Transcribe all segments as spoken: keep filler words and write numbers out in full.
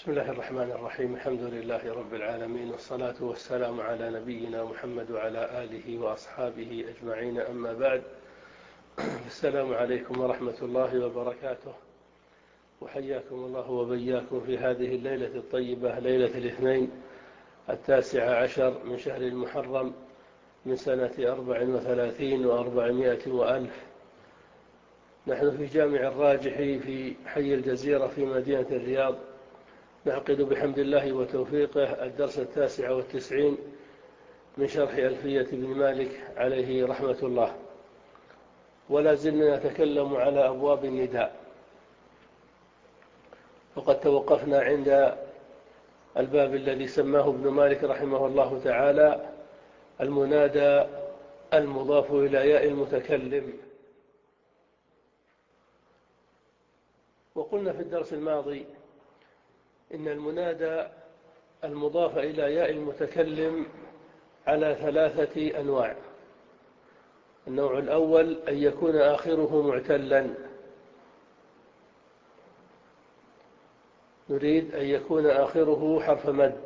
بسم الله الرحمن الرحيم. الحمد لله رب العالمين، والصلاة والسلام على نبينا محمد وعلى آله وأصحابه أجمعين، أما بعد. السلام عليكم ورحمة الله وبركاته، وحياكم الله وبياكم في هذه الليلة الطيبة، ليلة الاثنين التاسع عشر من شهر المحرم من سنة أربع وثلاثين وأربعمائة وألف. نحن في جامع الراجح في حي الجزيرة في مدينة الرياض، نعقد بحمد الله وتوفيقه الدرس التاسع والتسعين من شرح ألفية بن مالك عليه رحمة الله، ولا زلنا نتكلم على أبواب النداء. وقد توقفنا عند الباب الذي سماه ابن مالك رحمه الله تعالى المنادى المضاف إلى ياء المتكلم. وقلنا في الدرس الماضي إن المنادى المضاف إلى ياء المتكلم على ثلاثة أنواع. النوع الأول أن يكون آخره معتلا، نريد أن يكون آخره حرف مد،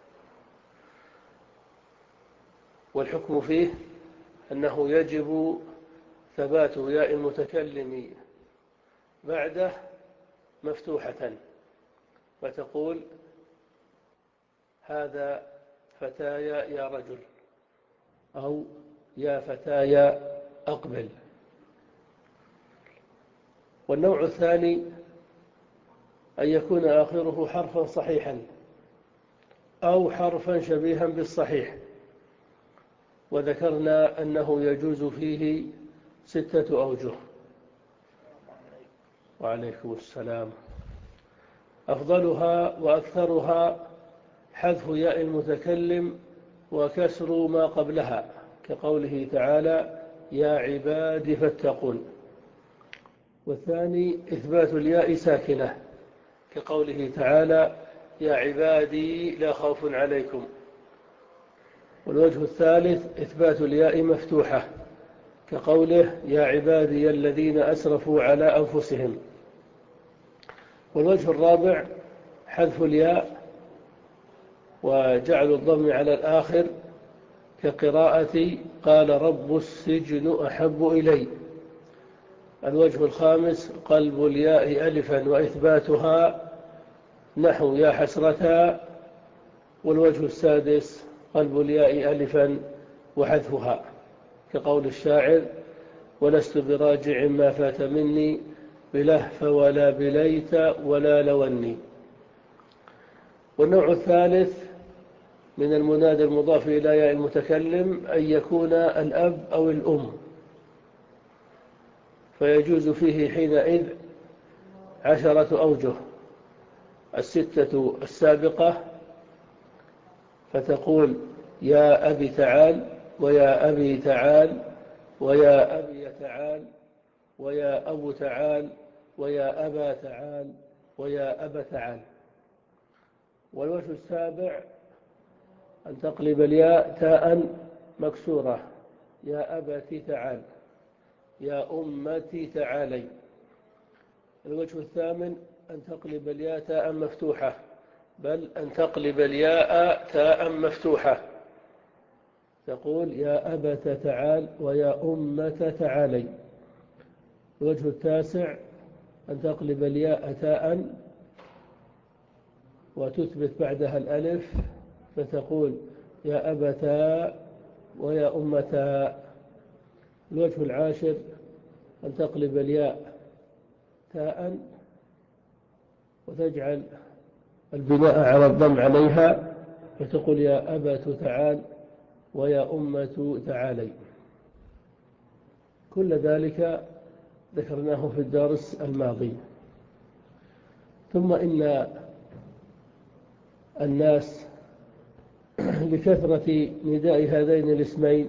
والحكم فيه أنه يجب ثبات ياء المتكلم بعده مفتوحة، فتقول هذا فتايا يا رجل، أو يا فتايا أقبل. والنوع الثاني أن يكون آخره حرفا صحيحا أو حرفا شبيها بالصحيح، وذكرنا أنه يجوز فيه ستة أوجه. وعليكم السلام. أفضلها وأكثرها حذف ياء المتكلم وكسر ما قبلها، كقوله تعالى يا عبادي فاتقون. والثاني إثبات الياء ساكنة، كقوله تعالى يا عبادي لا خوف عليكم. والوجه الثالث إثبات الياء مفتوحة، كقوله يا عبادي الذين أسرفوا على أنفسهم. والوجه الرابع حذف الياء وجعل الضم على الآخر، كقراءة قال رب السجن أحب إلي. الوجه الخامس قلب الياء ألفا وإثباتها، نحو يا حسرة. والوجه السادس قلب الياء ألفا وحذفها، كقول الشاعر ولست براجع ما فات مني بلهف ولا بليت ولا لوني. والنوع الثالث من المنادى المضاف إلى ياء المتكلم أن يكون الأب أو الأم، فيجوز فيه حينئذ عشرة أوجه: الستة السابقة، فتقول يا أبي تعال، ويا أبي تعال، ويا أبي تعال، ويا أبو تعال، ويا أبا تعال، ويا أبا تعال. والوجه السابع أن تقلب الياء تاء مكسورة، يا أبتي تعال، يا أمتي تعالي. الوجه الثامن أن تقلب الياء تاء مفتوحة، بل أن تقلب الياء تاء مفتوحة، تقول يا أبت تعال ويا أمة تعالي. الوجه التاسع أن تقلب الياء تاء وتثبت بعدها الألف، فتقول يا أبتا ويا أمتا. الوجه العاشر أن تقلب الياء تاء وتجعل البناء على الضم عليها، فتقول يا أبت تعال ويا أمة تعالي. كل ذلك ذكرناه في الدرس الماضي. ثم إن الناس لكثرة نداء هذين الاسمين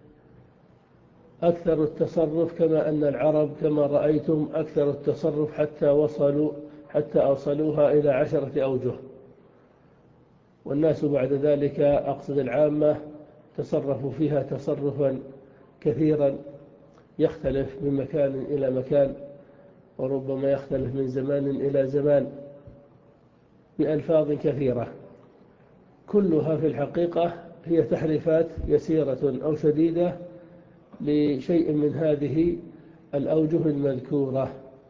أكثر التصرف، كما أن العرب كما رأيتم أكثر التصرف حتى وصلوا حتى أوصلوها إلى عشرة أوجه. والناس بعد ذلك أقصد العامة تصرفوا فيها تصرفا كثيرا، يختلف من مكان إلى مكان، وربما يختلف من زمان إلى زمان. بألفاظ كثيرة، كلها في الحقيقة هي تحريفات يسيرة أو شديدة لشيء من هذه الأوجه المذكورة.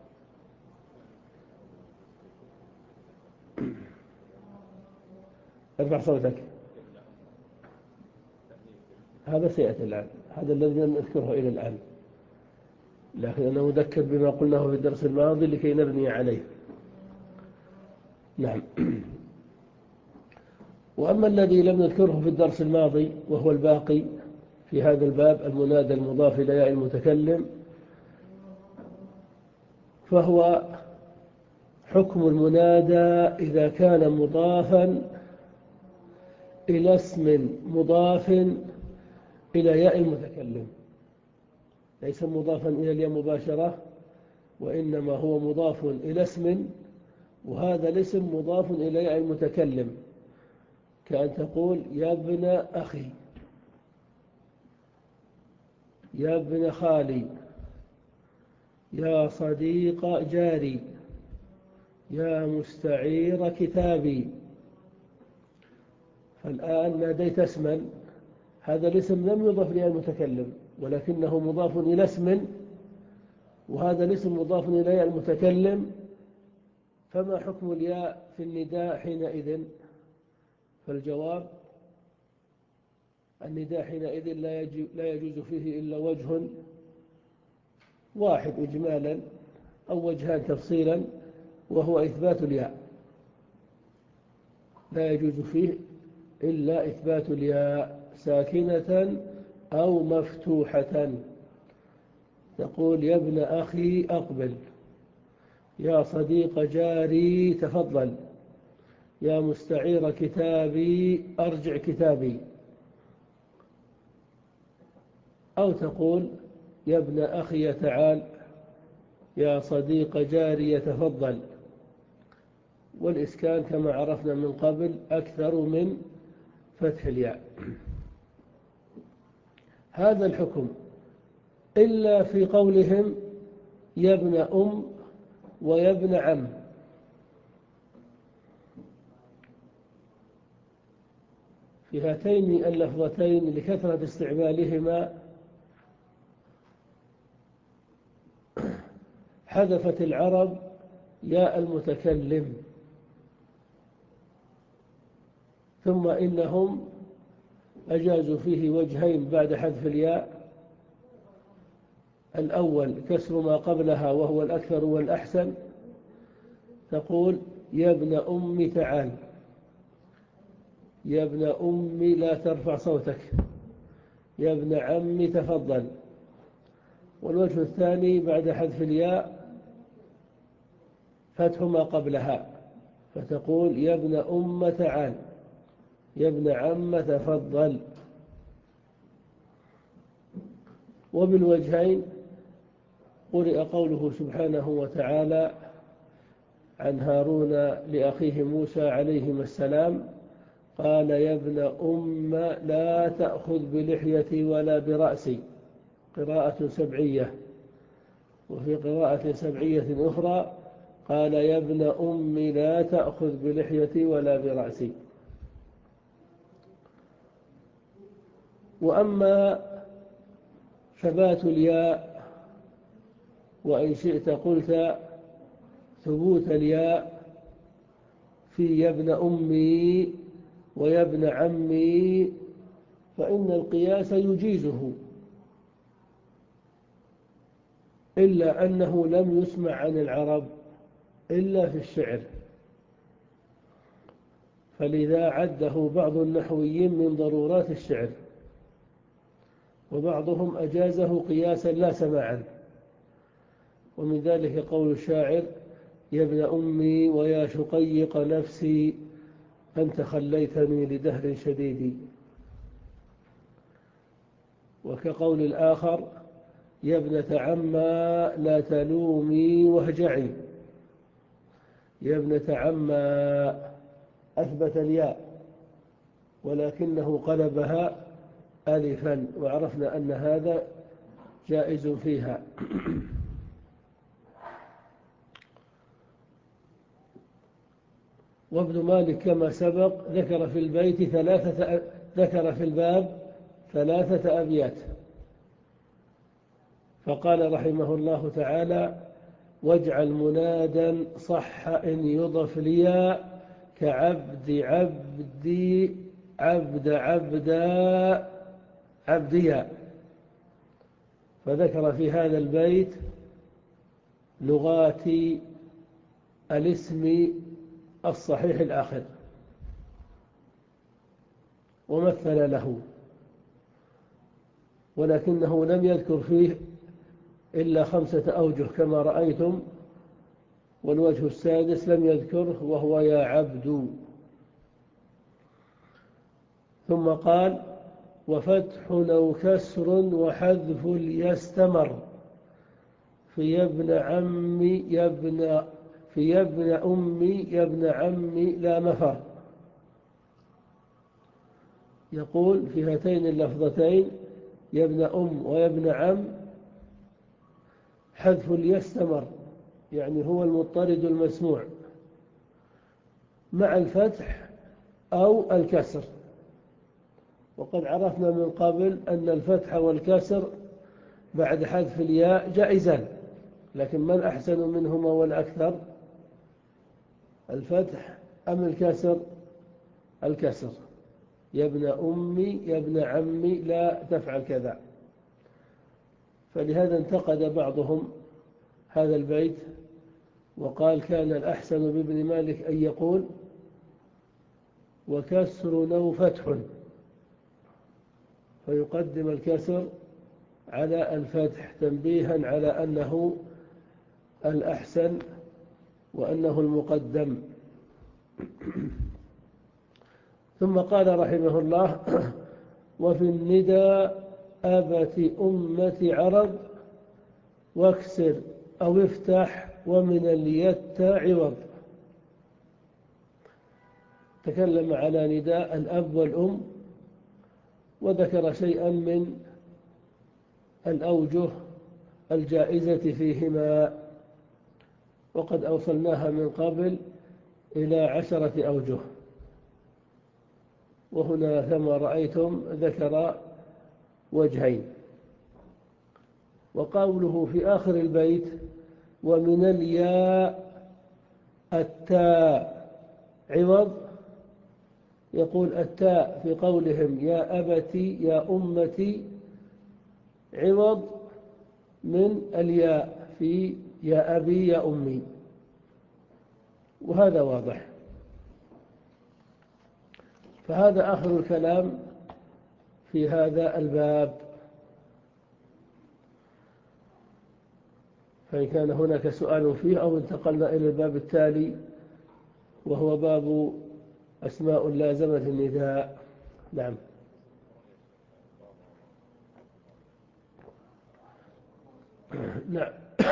ارفع صوتك. هذا سيأتي الآن، هذا الذي لم نذكره إلى الآن، لكن أنا مذكر بما قلناه في الدرس الماضي لكي نبني عليه. نعم. وأما الذي لم نذكره في الدرس الماضي وهو الباقي في هذا الباب، المنادى المضاف إلى ياء المتكلم، فهو حكم المنادى إذا كان مضافا إلى اسم مضاف إلى ياء المتكلم، ليس مضافا إلى الياء مباشرة، وإنما هو مضاف إلى اسم، وهذا الاسم مضاف إلى ياء المتكلم، كأن تقول يا ابن أخي، يا ابن خالي، يا صديق جاري، يا مستعير كتابي. فالآن ناديت اسما، هذا الاسم لم يضف لي المتكلم ولكنه مضاف إلى اسم، وهذا الاسم مضاف إلى المتكلم، فما حكم الياء في النداء حينئذ؟ فالجواب: النداء حينئذ لا يجوز فيه إلا وجه واحد إجمالا أو وجهان تفصيلا، وهو إثبات الياء. لا يجوز فيه إلا إثبات الياء ساكنة أو مفتوحة. تقول يا ابن أخي أقبل، يا صديق جاري تفضل، يا مستعير كتابي أرجع كتابي. أو تقول يا ابن أخي تعال، يا صديق جاري تفضل. والإسكان كما عرفنا من قبل أكثر من فتح الياء. هذا الحكم إلا في قولهم يا ابن أم ويا ابن عم. في هاتين اللفظتين لكثرة استعمالهما حذفت العرب ياء المتكلم، ثم إنهم أجازوا فيه وجهين بعد حذف الياء: الأول كسر ما قبلها وهو الأكثر والأحسن، تقول يا ابن أم تعال، يا ابن أم لا ترفع صوتك، يا ابن عم تفضل. والوجه الثاني بعد حذف الياء فتح ما قبلها، فتقول يا ابن أم تعال، يا ابن عم تفضل. وبالوجهين قرئ قوله سبحانه وتعالى عن هارون لأخيه موسى عليهما السلام: قال يا ابن أم لا تأخذ بلحيتي ولا برأسي، قراءة سبعية. وفي قراءة سبعية أخرى قال يا ابن أم لا تأخذ بلحيتي ولا برأسي. وأما ثبات الياء، وإن شئت قلت ثبوت الياء في يا ابن أمي ويا ابن عمي، فإن القياس يجيزه، إلا أنه لم يسمع عن العرب إلا في الشعر، فلذا عده بعض النحويين من ضرورات الشعر، وبعضهم أجازه قياسا لا سماعا. ومن ذلك قول الشاعر: يا ابن أمي ويا شقيق نفسي أنت خليتني لدهر شديد. وكقول الآخر: يا ابنة عما لا تلومي واهجعي. يا ابنة عما أثبت الياء ولكنه قلبها ألفا، وعرفنا أن هذا جائز فيها. وابن مالك كما سبق ذكر في البيت ثلاثة ذكر في الباب ثلاثة أبيات، فقال رحمه الله تعالى: واجعل منادا صح إن يضف ليا كعبد عبدي عبد عبدا عبديا. فذكر في هذا البيت لغات الاسم الصحيح الآخر ومثل له، ولكنه لم يذكر فيه إلا خمسة أوجه كما رأيتم، والوجه السادس لم يذكره وهو يا عبد. ثم قال: وفتح أو كسر وحذف ليستمر في يا ابن عمي يا ابن في يا ابن أمي يا ابن عمي لا مفر. يقول في هاتين اللفظتين يا ابن أم ويا ابن عم حذف ليستمر، يعني هو المضطرد المسموع مع الفتح أو الكسر. وقد عرفنا من قبل أن الفتح والكسر بعد حذف الياء جائزان، لكن من أحسن منهما والأكثر، الفتح أم الكسر؟ الكسر. يا ابن أمي يا ابن عمي لا تفعل كذا. فلهذا انتقد بعضهم هذا البيت وقال: كان الأحسن بابن مالك أن يقول وكسر أو فتح، فيقدم الكسر على الفتح تنبيها على أنه الأحسن وأنه المقدم. ثم قال رحمه الله: وفي الندى أبت أمة عرض واكسر أو افتح ومن اليت عوض. تكلم على نداء الأب والأم وذكر شيئا من الأوجه الجائزة فيهما، وقد أوصلناها من قبل إلى عشرة أوجه، وهنا كما رأيتم ذكر وجهين. وقوله في آخر البيت: ومن الياء التاء عوض، يقول التاء في قولهم يا أبتي يا أمتي عوض من الياء في يا أبي يا أمي، وهذا واضح. فهذا آخر الكلام في هذا الباب. فإن كان هناك سؤال فيه أو انتقلنا إلى الباب التالي وهو باب أسماء لازمة النداء. نعم. نعم.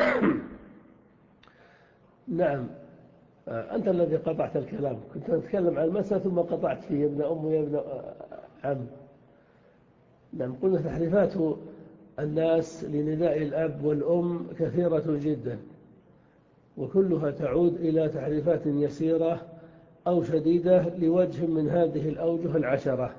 نعم. أنت الذي قطعت الكلام، كنت أتكلم عن المسألة ثم قطعت فيه يا ابن أم ويا ابن عم. نعم. قلنا تحريفات الناس لنداء الأب والأم كثيرة جدا، وكلها تعود إلى تحريفات يسيرة أو شديدة لوجه من هذه الأوجه العشرة.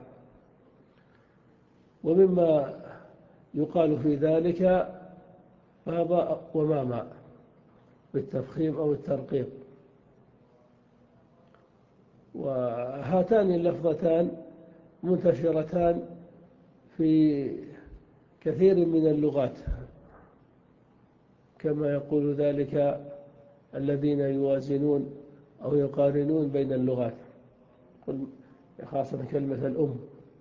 ومما يقال في ذلك بابا وماما بالتفخيم أو الترقيق. وهاتان اللفظتان منتشرتان في كثير من اللغات، كما يقول ذلك الذين يوازنون أو يقارنون بين اللغات، خاصة كلمة الأم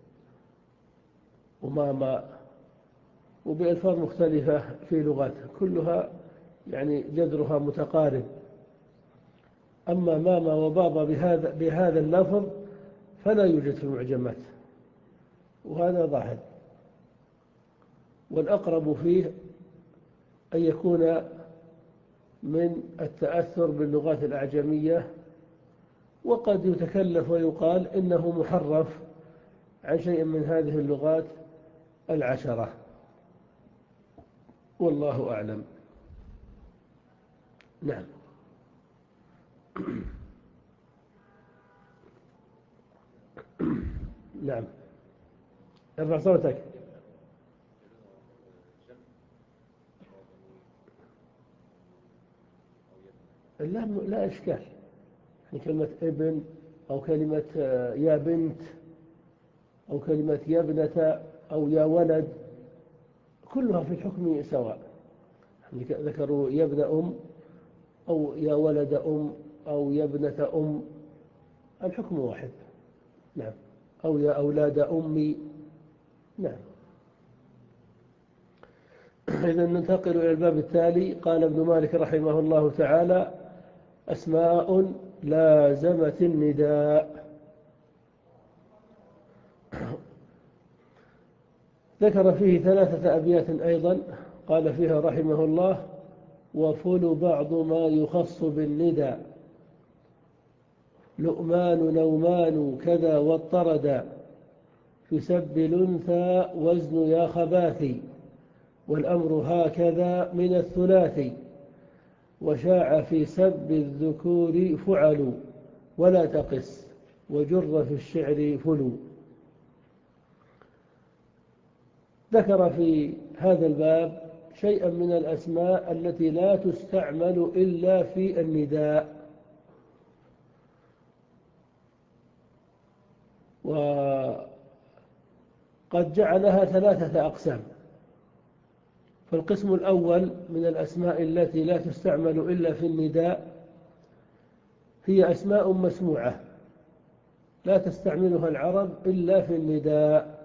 وماما، وبألفاظ مختلفة في لغات كلها يعني جذرها متقارب. أما ماما وبابا بهذا, بهذا اللفظ فلا يوجد في المعجمات، وهذا ظاهر. والأقرب فيه أن يكون من التأثر باللغات الأعجمية، وقد يتكلف ويقال إنه محرف عن شيء من هذه اللغات العشرة، والله أعلم. نعم. نعم. ارفع صوتك. لا لا إشكال، يعني كلمة ابن أو كلمة يا بنت أو كلمة يا ابنة أو يا ولد كلها في الحكم سواء. يعني ذكروا يا ابن أم أو يا ولد أم أو يا ابنة أم، الحكم واحد. نعم. أو يا أولاد أمي. نعم. إذا ننتقل إلى الباب التالي. قال ابن مالك رحمه الله تعالى: أسماء لازمت النداء. ذكر فيه ثلاثة أبيات أيضا، قال فيها رحمه الله: وفل بعض ما يخص بالندى، لؤمان نومان كذا واضطردا، في سب الأنثى وزن يا خباثي، والأمر هكذا من الثلاثي، وشاع في سب الذكور فعلوا، ولا تقس وجر في الشعر فلو. ذكر في هذا الباب شيئا من الأسماء التي لا تستعمل إلا في النداء، وقد جعلها ثلاثة أقسام. فالقسم الأول من الأسماء التي لا تستعمل إلا في النداء هي أسماء مسموعة لا تستعملها العرب إلا في النداء،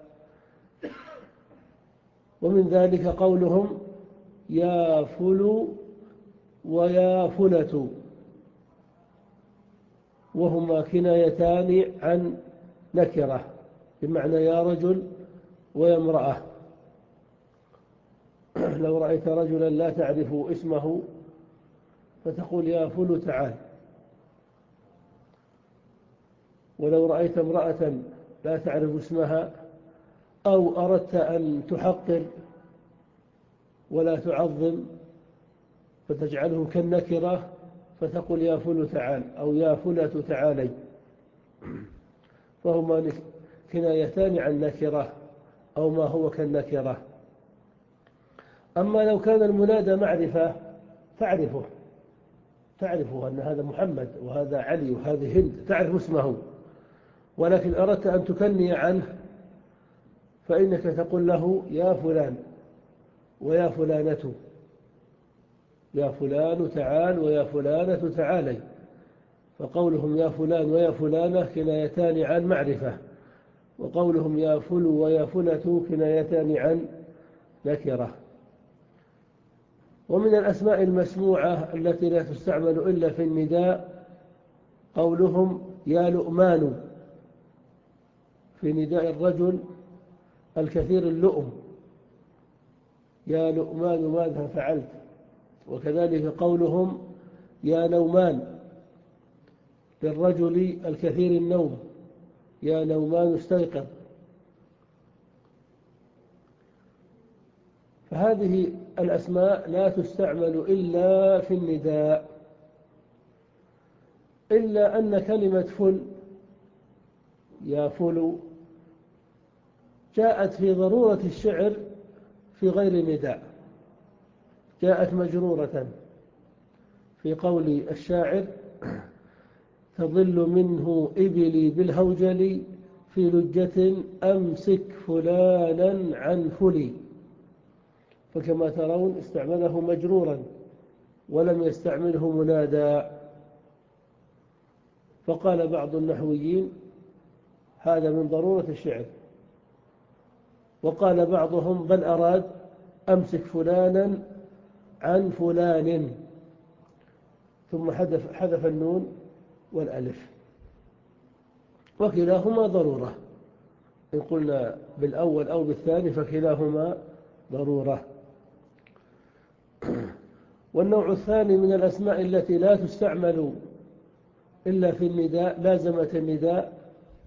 ومن ذلك قولهم يا فل ويا فلة، وهما كنايتان عن نكرة بمعنى يا رجل ويا امرأة. لو رأيت رجلا لا تعرف اسمه فتقول يا فل تعال، ولو رأيت امرأة لا تعرف اسمها أو أردت أن تحقر ولا تعظم فتجعله كالنكرة فتقول يا فل تعال أو يا فلة تعالي، فهما كنايتان عن نكرة أو ما هو كالنكرة. أما لو كان المنادى معرفة تعرفه، تعرفه أن هذا محمد وهذا علي وهذه هند، تعرف اسمه، ولكن أردت أن تكني عنه فإنك تقول له يا فلان ويا فلانة، يا فلان تعال ويا فلانة تعالي. فقولهم يا فلان ويا فلانة كنايتان عن معرفة، وقولهم يا فل ويا فلة كنايتان عن نكرة. ومن الأسماء المسموعة التي لا تستعمل إلا في النداء قولهم يا لؤمان، في نداء الرجل الكثير اللؤم، يا لؤمان ماذا فعلت. وكذلك قولهم يا نومان للرجل الكثير النوم، يا نومان استيقظ. فهذه الأسماء لا تستعمل إلا في النداء، إلا أن كلمة فل يا فل جاءت في ضرورة الشعر في غير نداء، جاءت مجرورة في قول الشاعر تظل منه إبلي بالهوجل في لجة أمسك فلانا عن فلي. فكما ترون استعمله مجرورا ولم يستعمله منادى. فقال بعض النحويين هذا من ضرورة الشعر، وقال بعضهم بل أراد أمسك فلانا عن فلان، ثم حذف, حذف النون والألف، وكلاهما ضرورة. إن قلنا بالأول أو بالثاني فكلاهما ضرورة. والنوع الثاني من الأسماء التي لا تستعمل إلا في النداء لازمة النداء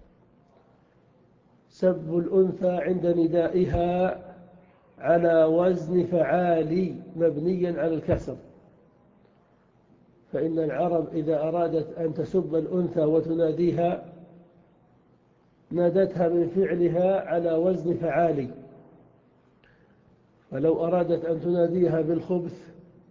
سب الأنثى عند ندائها على وزن فعالي مبنيا على الكسر. فإن العرب إذا أرادت أن تسب الأنثى وتناديها نادتها من فعلها على وزن فعالي. فلو أرادت أن تناديها بالخبث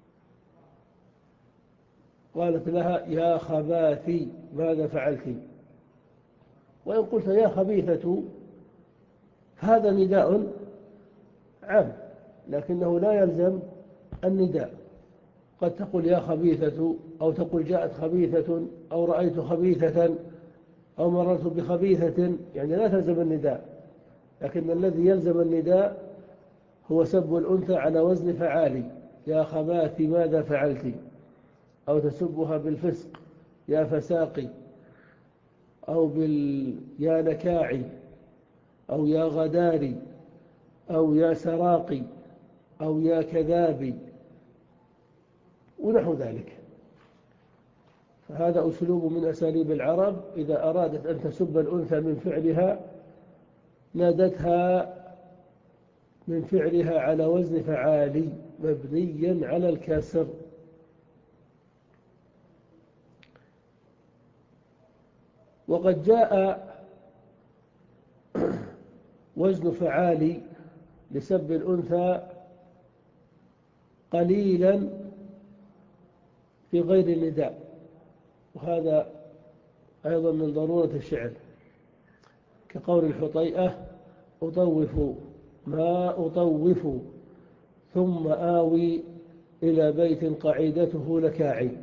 قالت لها يا خباثي ماذا فعلت. وإن قلت يا خبيثة هذا نداء عام، لكنه لا يلزم النداء. قد تقول يا خبيثة، أو تقول جاءت خبيثة، أو رأيت خبيثة، أو مررت بخبيثة، يعني لا تلزم النداء. لكن الذي يلزم النداء هو سب الأنثى على وزن فعالي، يا خباثي ماذا فعلت، أو تسبها بالفسق يا فساقي، أو بال يا نكاعي، أو يا غداري، أو يا سراقي، أو يا كذابي، ونحو ذلك. فهذا أسلوب من أساليب العرب، إذا أرادت أن تسب الأنثى من فعلها نادتها من فعلها على وزن فعالي مبنيا على الكسر. وقد جاء وزن فعالي لسب الأنثى قليلا في غير النداء، وهذا أيضا من ضرورة الشعر، كقول الحطيئة أطوف ما أطوف ثم آوي إلى بيت قعيدته لكاعي.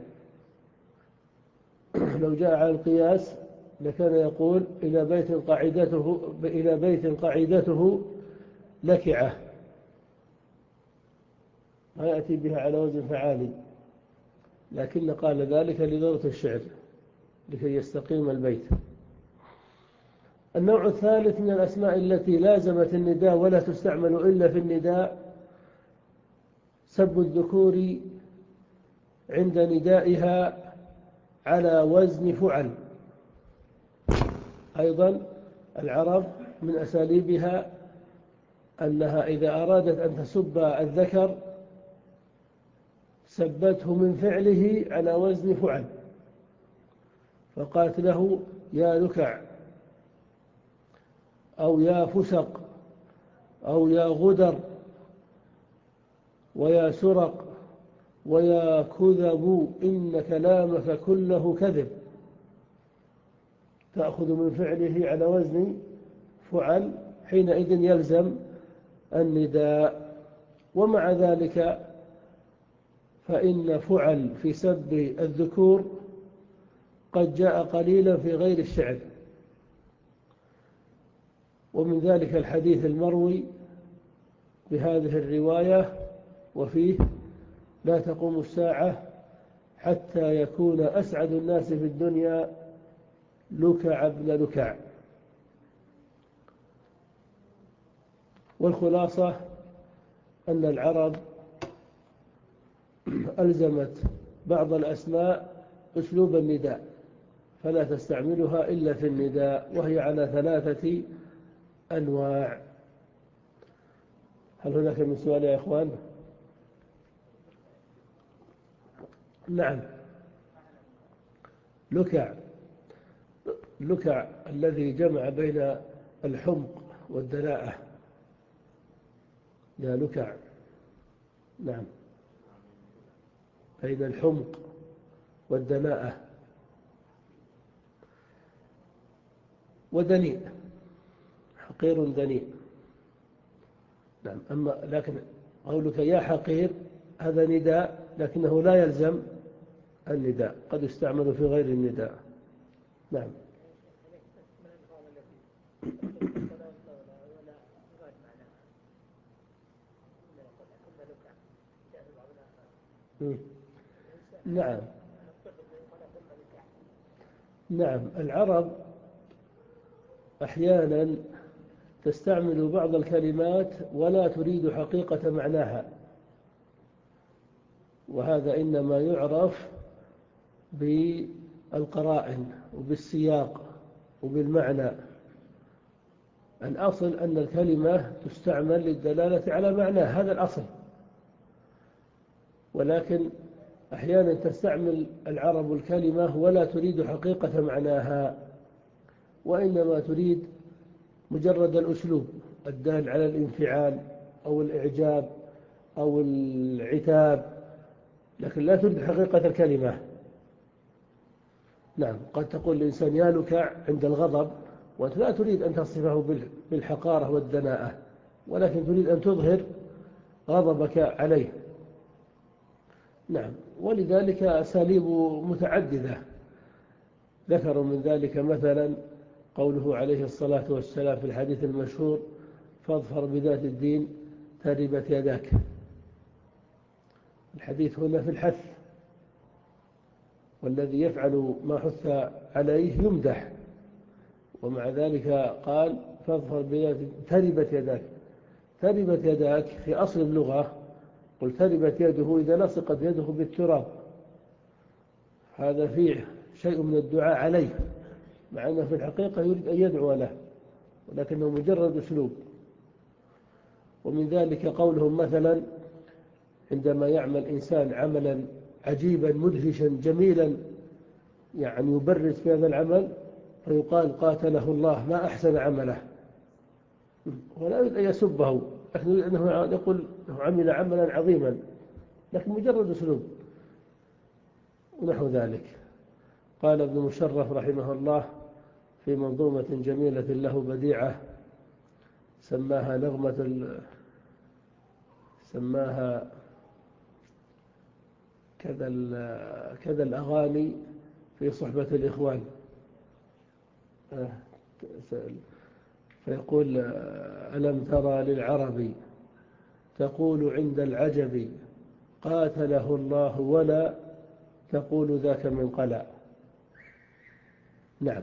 لو جاء على القياس لكان يقول إلى بيت قعيدته إلى بيت قعيدته لكعة، ما يأتي بها على وزن فعالي، لكن قال ذلك لضرورة الشعر لكي يستقيم البيت. النوع الثالث من الأسماء التي لازمت النداء ولا تستعمل إلا في النداء سب الذكور عند ندائها على وزن فعل. أيضا العرب من أساليبها أنها إذا أرادت أن تسب الذكر سبته من فعله على وزن فعل، فقالت له يا لكع، أو يا فسق، أو يا غدر، ويا سرق، ويا كذب، إن كلامك كله كذب. تأخذ من فعله على وزن فعل، حينئذ يلزم النداء. ومع ذلك فإن فعل في سب الذكور قد جاء قليلا في غير الشعر، ومن ذلك الحديث المروي بهذه الرواية وفيه لا تقوم الساعة حتى يكون أسعد الناس في الدنيا لكع بن لكع. والخلاصة أن العرب ألزمت بعض الأسماء أسلوب النداء فلا تستعملها إلا في النداء، وهي على ثلاثة أنواع. هل هناك من سؤال يا إخوان؟ نعم. لكع، لكع الذي جمع بين الحمق والدناءة، يا لكع. نعم، بين الحمق والدناءة. ودنيء، حقير دنيء. نعم. أما لكن قولك يا حقير هذا نداء، لكنه لا يلزم النداء، قد يستعمل في غير النداء. نعم. نعم. نعم. العرب أحيانا تستعمل بعض الكلمات ولا تريد حقيقة معناها، وهذا إنما يعرف بالقرائن وبالسياق وبالمعنى. الأصل أن الكلمة تستعمل للدلالة على معناه، هذا الأصل. ولكن أحيانا تستعمل العرب الكلمة ولا تريد حقيقة معناها، وإنما تريد مجرد الأسلوب الدال على الانفعال أو الإعجاب أو العتاب، لكن لا تريد حقيقة الكلمة. نعم، قد تقول الإنسان يا لك عند الغضب، وأنت لا تريد أن تصفه بالحقارة والدناءة، ولكن تريد أن تظهر غضبك عليه. نعم، ولذلك أساليب متعددة. ذكروا من ذلك مثلا قوله عليه الصلاة والسلام في الحديث المشهور: فاظفر بذات الدين تربت يداك. الحديث هنا في الحث، والذي يفعل ما حث عليه يمدح، ومع ذلك قال فاظفر بذات تربت يداك. تربت يداك في أصل اللغة، قل تربت يده إذا لصقت يده بالتراب، هذا فيه شيء من الدعاء عليه، مع أنه في الحقيقة يريد أن يدعو له، ولكنه مجرد أسلوب. ومن ذلك قولهم مثلا عندما يعمل إنسان عملا عجيبا مدهشا جميلا، يعني يبرز في هذا العمل، فيقال قاتله الله ما أحسن عمله، ولا يريد أن يسبه، لكن يريد أنه يقول أنه عمل عملا عظيما، لكن مجرد أسلوب ونحو ذلك. قال ابن مشرف رحمه الله في منظومة جميلة له بديعة سماها نغمة ال... سماها كذا ال... كذا الأغاني في صحبة الإخوان. فيقول: ألم ترى للعرب تقول عند العجب قاتله الله ولا تقول ذاك من قلع. نعم.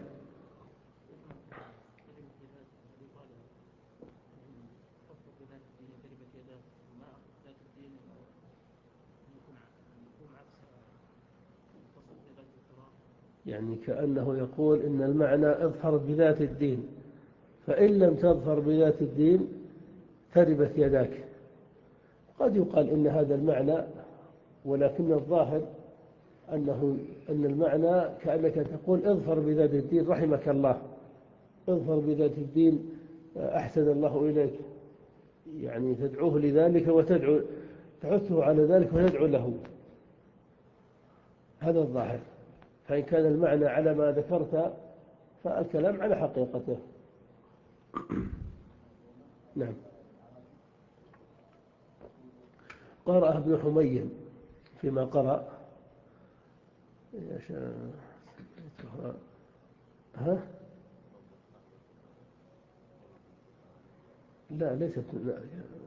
يعني كأنه يقول إن المعنى اظفر بذات الدين، فإن لم تظفر بذات الدين تربت يداك. قد يقال إن هذا المعنى، ولكن الظاهر أنه أن المعنى كأنك تقول اظفر بذات الدين رحمك الله، اظفر بذات الدين أحسن الله إليك، يعني تدعوه لذلك وتدعو تحثه على ذلك وتدعو له، هذا الظاهر. فإن كان المعنى على ما ذكرت فالكلام على حقيقته. نعم. قرأ ابن حميد فيما قرأ ها لا ليست لا.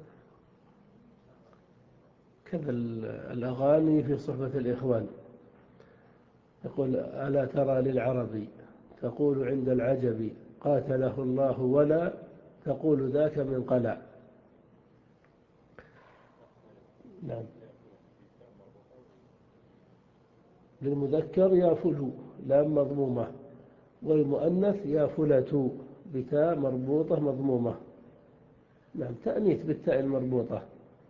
كذا الأغاني في صحبة الإخوان، يقول: ألا ترى للعرب تقول عند العجب قاتله الله ولا تقول ذاك من قلع. نعم. للمذكر يا فلو لام مضمومة، والمؤنث يا فلة بتاء مربوطة مضمومة. نعم، تأنيث بالتاء المربوطة.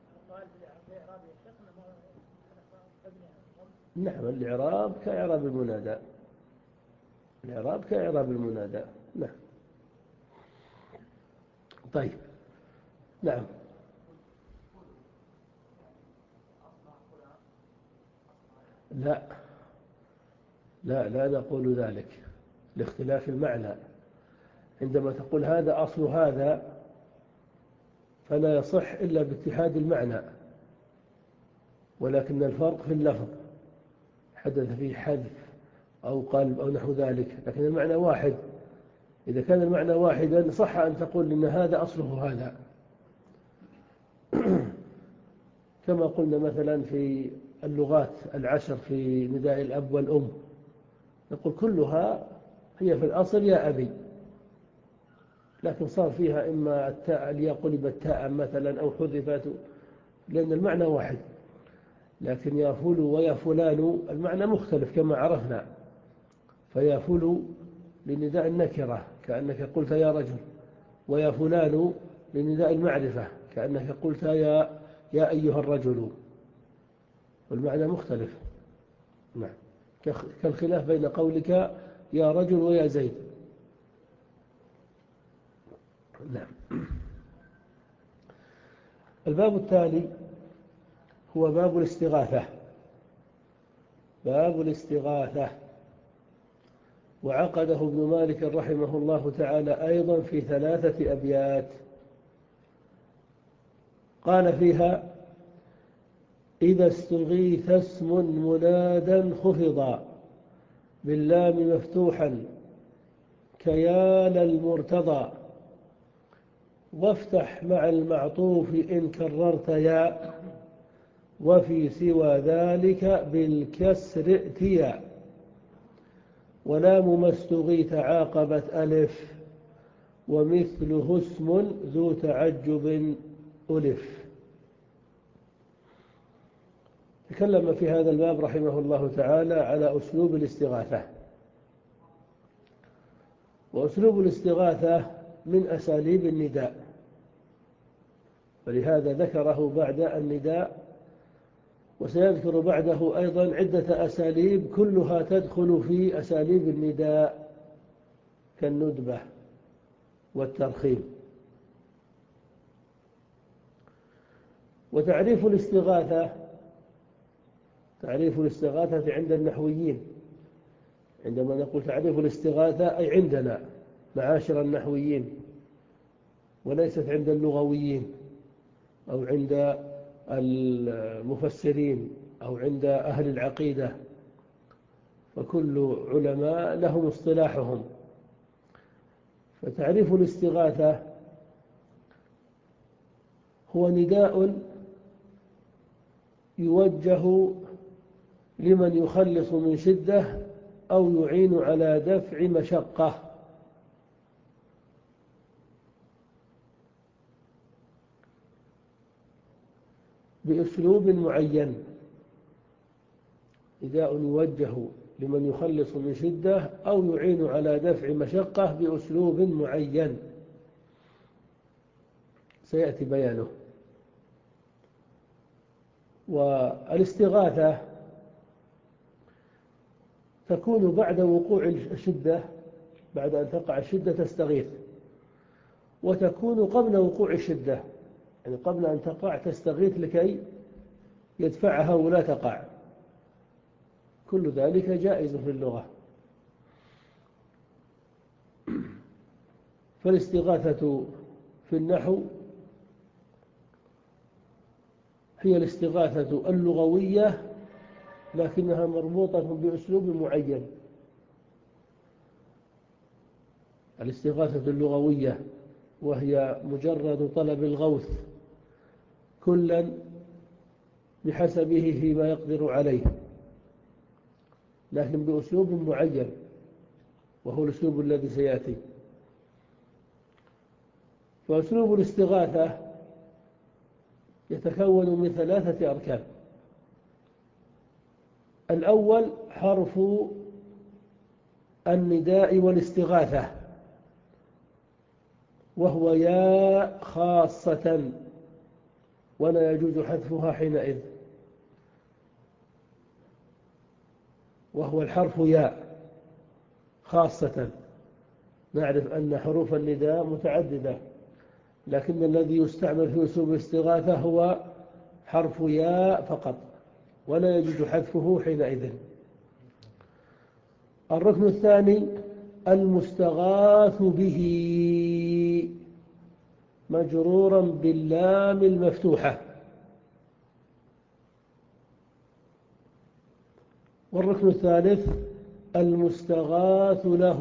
نعم، الإعراب كإعراب المنادى، الإعراب كإعراب المنادى. نعم. طيب. نعم. لا لا لا نقول ذلك لاختلاف المعنى. عندما تقول هذا أصل هذا فلا يصح إلا باتحاد المعنى، ولكن الفرق في اللفظ، حدث فيه حذف أو قلب أو نحو ذلك، لكن المعنى واحد. إذا كان المعنى واحدا صح أن تقول إن هذا أصله هذا. كما قلنا مثلا في اللغات العشر في نداء الأب والأم، نقول كلها هي في الأصل يا أبي، لكن صار فيها إما التاء الياء قلبت تاء مثلا أو حذفت، لأن المعنى واحد. لكن يا فلو ويا فلان المعنى مختلف كما عرفنا. فيا فلو لنداء النكرة كأنك قلت يا رجل، ويا فلان لنداء المعرفة كأنك قلت يا يا أيها الرجل، والمعنى مختلف. نعم، كالخلاف بين قولك يا رجل ويا زيد. نعم. الباب التالي هو باب الاستغاثة. باب الاستغاثة وعقده ابن مالك رحمه الله تعالى أيضا في ثلاثة أبيات. قال فيها: إذا استغيث اسم منادا خفضا باللام مفتوحا كيال المرتضى، وافتح مع المعطوف إن كررت يا، وفي سوى ذلك بالكسر ائتيا، ولام ما استغيث عاقبت ألف، ومثله اسم ذو تعجب ألف. تكلم في هذا الباب رحمه الله تعالى على أسلوب الاستغاثة. وأسلوب الاستغاثة من أساليب النداء، فلهذا ذكره بعد النداء، وسيذكر بعده أيضا عدة أساليب كلها تدخل في أساليب النداء كالندبة والترخيم. وتعريف الاستغاثة تعريف الاستغاثة عند النحويين، عندما نقول تعريف الاستغاثة أي عندنا معاشر النحويين، وليست عند اللغويين أو عند المفسرين أو عند أهل العقيدة، فكل علماء لهم اصطلاحهم. فتعريف الاستغاثة هو نداء يوجه لمن يخلص من شدة أو يعين على دفع مشقة، بأسلوب معين. نداء يوجه لمن يخلص من شدة أو يعين على دفع مشقة بأسلوب معين سيأتي بيانه. والاستغاثة تكون بعد وقوع الشدة، بعد أن تقع الشدة تستغيث، وتكون قبل وقوع الشدة، يعني قبل أن تقع تستغيث لكي يدفعها ولا تقع. كل ذلك جائز في اللغة. فالاستغاثة في النحو هي الاستغاثة اللغوية، لكنها مربوطة بأسلوب معين. الاستغاثة اللغوية وهي مجرد طلب الغوث كلا بحسبه فيما يقدر عليه، لكن بأسلوب معين، وهو الأسلوب الذي سيأتي. فأسلوب الاستغاثة يتكون من ثلاثة أركان. الأول حرف النداء والاستغاثة، وهو يا خاصة، ولا يجوز حذفها حينئذ، وهو الحرف يا خاصة. نعرف أن حروف النداء متعددة، لكن الذي يستعمل في أسلوب الاستغاثة هو حرف يا فقط، ولا يجوز حذفه حينئذ. الركن الثاني المستغاث به، مجرورا باللام المفتوحة. والركن الثالث المستغاث له،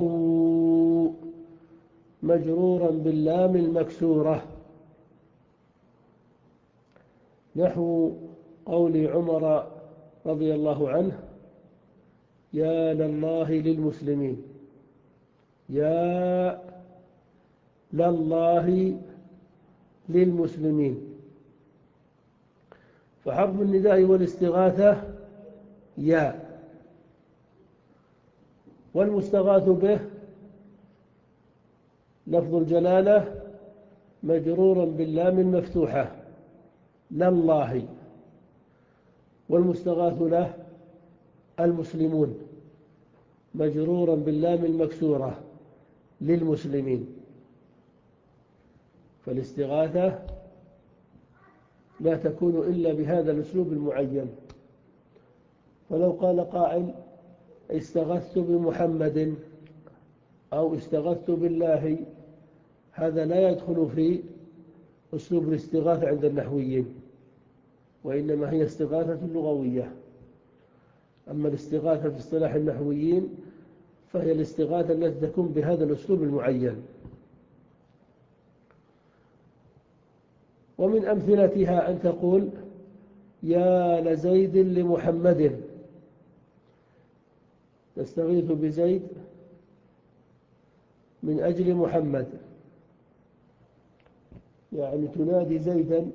مجرورا باللام المكسورة، نحو قول عمر رضي الله عنه: يا لله للمسلمين، يا لله للمسلمين. فحرف النداء والاستغاثة يا، والمستغاث به لفظ الجلالة مجرورا باللام المفتوحة لله، والمستغاث له المسلمون مجرورا باللام المكسورة للمسلمين. فالاستغاثة لا تكون إلا بهذا الأسلوب المعين. فلو قال قائل استغثت بمحمد أو استغثت بالله، هذا لا يدخل في أسلوب الاستغاثة عند النحويين، وإنما هي استغاثة لغوية. أما الاستغاثة في اصطلاح النحويين فهي الاستغاثة التي تكون بهذا الأسلوب المعين. ومن أمثلتها أن تقول يا لزيد لمحمد، تستغيث بزيد من أجل محمد، يعني تنادي زيدا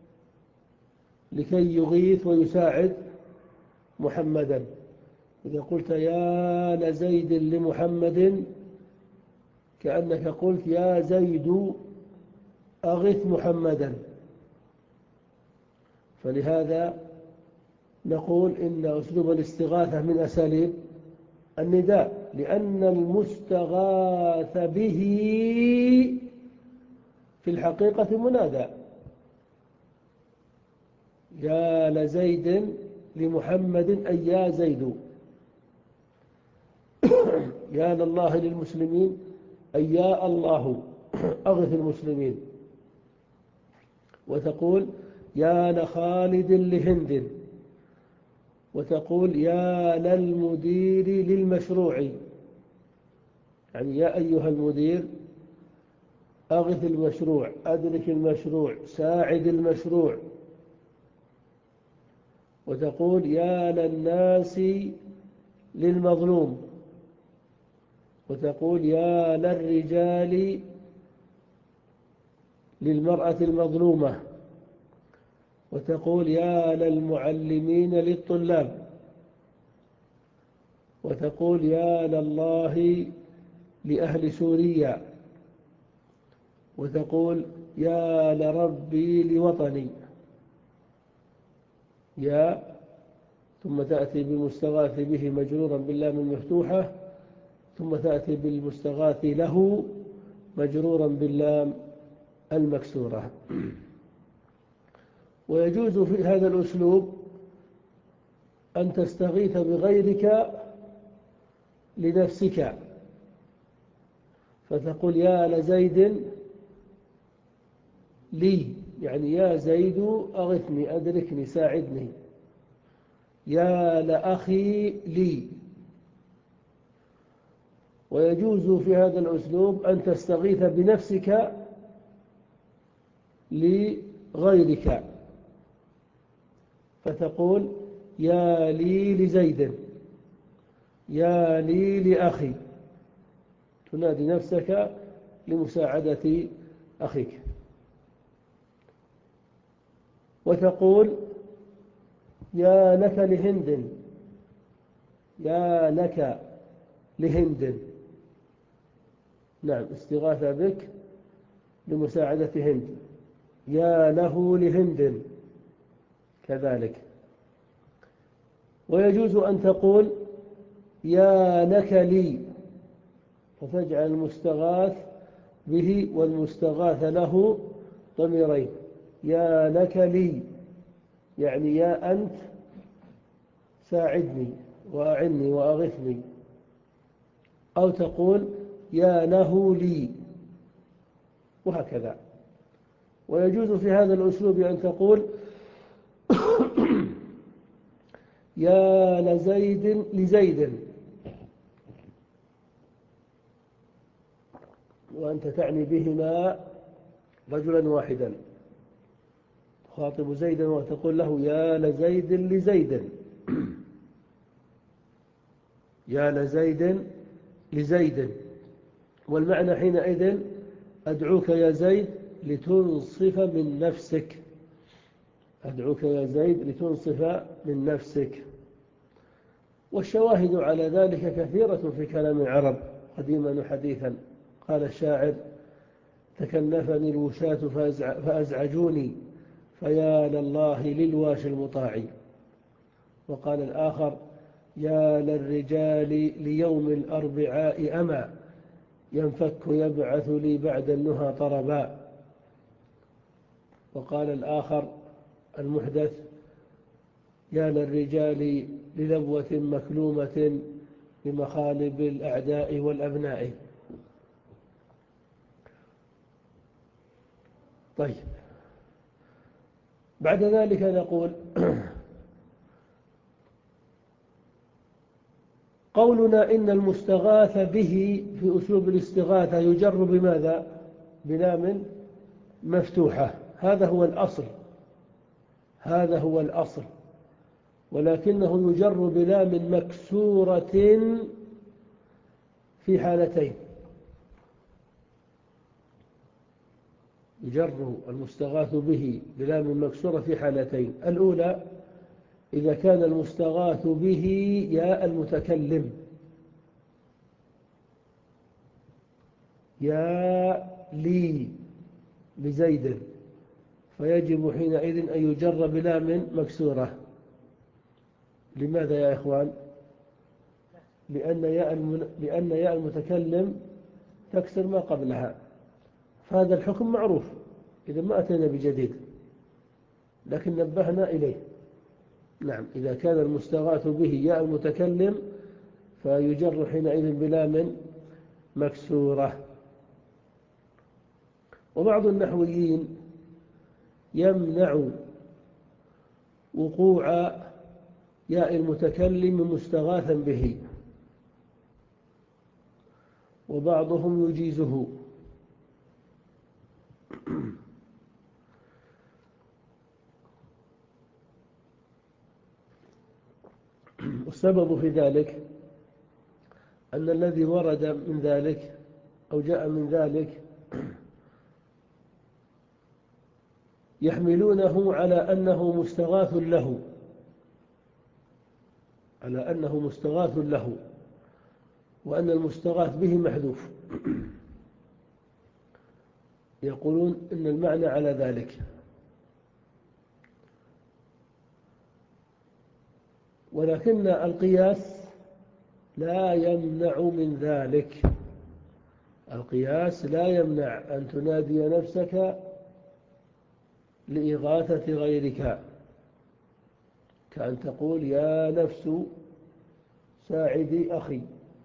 لكي يغيث ويساعد محمدا. إذا قلت يا لزيد لمحمد كأنك قلت يا زيد أغث محمدا. فلهذا نقول إن أسلوب الاستغاثة من أساليب النداء، لأن المستغاث به في الحقيقة منادى. يا لزيد لمحمد أي يا زيد، يا لله للمسلمين أي يا الله أغث المسلمين. وتقول يا لخالد لهند، وتقول يا للمدير للمشروع، يعني يا أيها المدير أغث المشروع، أدرك المشروع، ساعد المشروع. وتقول يا للناس للمظلوم، وتقول يا للرجال للمرأة المظلومة، وتقول يا للمعلمين للطلاب، وتقول يا لله لأهل سوريا، وتقول يا لربي لوطني. يا ثم تأتي بالمستغاث به مجرورا باللام المفتوحة، ثم تأتي بالمستغاث له مجرورا باللام المكسورة. ويجوز في هذا الأسلوب أن تستغيث بغيرك لنفسك، فتقول يا لزيد لي، يعني يا زيد أغثني، أدركني، ساعدني. يا لأخي لي. ويجوز في هذا الأسلوب أن تستغيث بنفسك لغيرك، فتقول يا لي لزيد، يا لي لأخي، تنادي نفسك لمساعدة أخيك. وتقول يا لك لهند، يا لك لهند، نعم استغاثة بك لمساعدة هند. يا له لهند كذلك. ويجوز أن تقول يا لك لي، فتجعل المستغاث به والمستغاث له ضميرين. يا لك لي يعني يا أنت ساعدني وأعني وأغثني. أو تقول يا له لي، وهكذا. ويجوز في هذا الأسلوب أن تقول يا لزيد لزيد، وأنت تعني بهما رجلا واحدا، تخاطب زيدا وتقول له يا لزيد لزيد، يا لزيد لزيد. والمعنى حينئذ أدعوك يا زيد لتنصف من نفسك، أدعوك يا زيد لتنصف من نفسك. والشواهد على ذلك كثيرة في كلام العرب قديما وحديثا. قال الشاعر تكنفني الوشاة فأزعجوني، فيا لله للواش المطاع. وقال الآخر يا للرجال ليوم الأربعاء أما، ينفك يبعث لي بعد النهى طربا. وقال الآخر المحدث يا للرجال للبوة مكلومة بمخالب الأعداء والأبناء. طيب، بعد ذلك نقول قولنا إن المستغاث به في أسلوب الاستغاثة يجر بماذا؟ بلام مفتوحة، هذا هو الأصل، هذا هو الأصل، ولكنه يجر بلام مكسورة في حالتين. يجر المستغاث به بلام مكسورة في حالتين: الأولى إذا كان المستغاث به يا المتكلم، يا لي لزيد، فيجب حينئذ أن يجر بلام مكسورة. لماذا يا إخوان؟ لأن ياء الم... لأن ياء المتكلم تكسر ما قبلها، فهذا الحكم معروف، إذا ما أتينا بجديد، لكن نبهنا إليه. نعم، إذا كان المستغاث به ياء المتكلم فيجر حينئذ بلام مكسورة. وبعض النحويين يمنع وقوع ياء المتكلم مستغاثا به، وبعضهم يجيزه. والسبب في ذلك أن الذي ورد من ذلك أو جاء من ذلك يحملونه على أنه مستغاث له، على أنه مستغاث له، وأن المستغاث به محذوف. يقولون إن المعنى على ذلك، ولكن القياس لا يمنع من ذلك. القياس لا يمنع أن تنادي نفسك لإغاثة غيرك، كأن تقول يا نفس ساعدي أخي.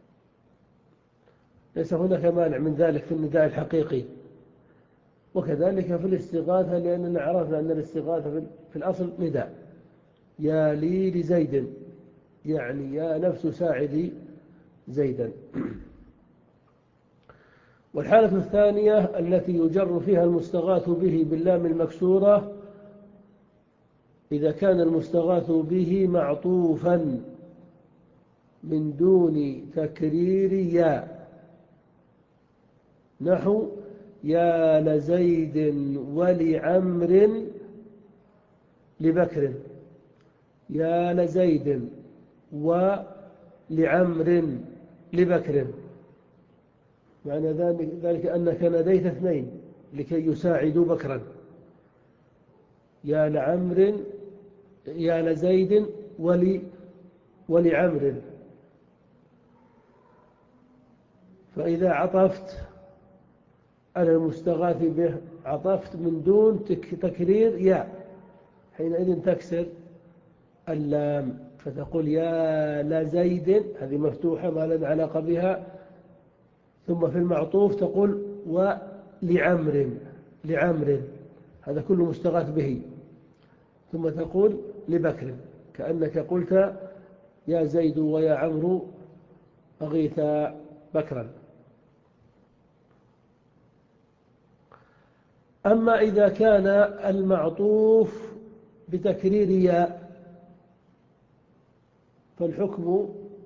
ليس هناك مانع من ذلك في النداء الحقيقي، وكذلك في الاستغاثة، لأننا عرفنا أن الاستغاثة في الأصل نداء: يا لي لزيد، يعني يا نفس ساعدي زيدا. والحالة الثانية التي يجر فيها المستغاث به باللام المكسورة إذا كان المستغاث به معطوفا من دون تكرير يا، نحو يا لزيد ولعمر لبكر، يا لزيد ولعمر لبكر، معنى ذلك أنك ناديت اثنين لكي يساعدوا بكرا: يا لعمر، يا لزيد ولي ولعمر. فإذا عطفت على المستغاث به عطفت من دون تكرير يا، حينئذ تكسر اللام فتقول يا لزيد، هذه مفتوحة ما لنا علاقة بها، ثم في المعطوف تقول ولعمر، لعمر، هذا كله مستغاث به، ثم تقول لبكر، كأنك قلت يا زيد ويا عمرو أغيثا بكرا. أما إذا كان المعطوف بتكرير ياء فالحكم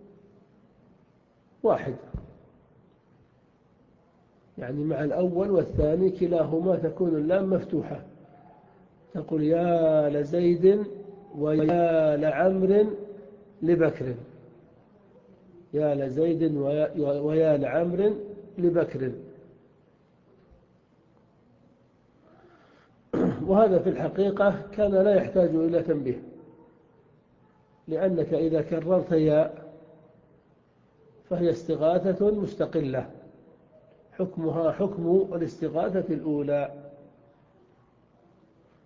واحد، يعني مع الأول والثاني كلاهما تكون اللام مفتوحة، تقول يا لزيد ويا لعمر لبكر، يا لزيد ويا لعمر لبكر. وهذا في الحقيقة كان لا يحتاج إلى تنبيه، لأنك إذا كررت يا فهي استغاثة مستقلة، حكمها حكم الاستغاثة الأولى.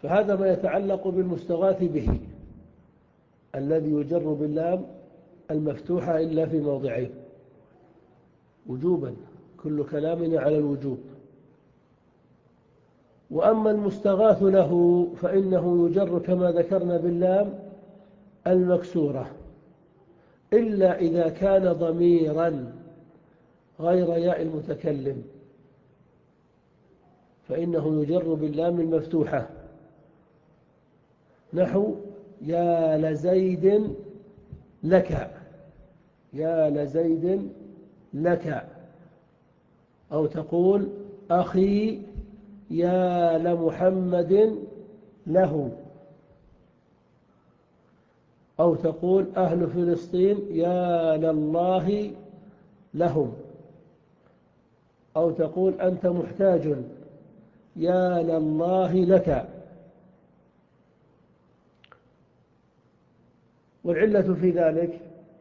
فهذا ما يتعلق بالمستغاث به الذي يجر باللام المفتوحة إلا في موضعين وجوبا، كل كلامنا على الوجوب. وأما المستغاث له فإنه يجر كما ذكرنا باللام المكسورة إلا إذا كان ضميرا غير ياء المتكلم، فإنه يجر باللام المفتوحة، نحو يا لزيد لك، يا لزيد لك. أو تقول أخي يا لمحمد له. أو تقول أهل فلسطين يا لله لهم. أو تقول أنت محتاج يا لله لك. والعلة في ذلك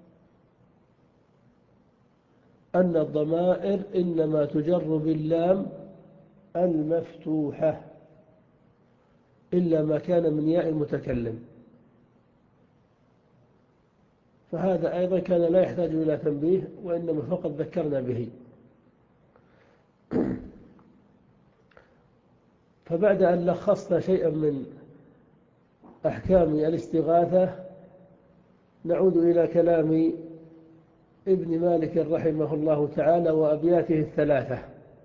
أن الضمائر إنما تجر باللام المفتوحة إلا ما كان من ياء المتكلم، فهذا أيضا كان لا يحتاج إلى تنبيه، وإنما فقط ذكرنا به. فبعد أن لخصنا شيئا من أحكام الاستغاثة نعود إلى كلام ابن مالك رحمه الله تعالى وأبياته الثلاثة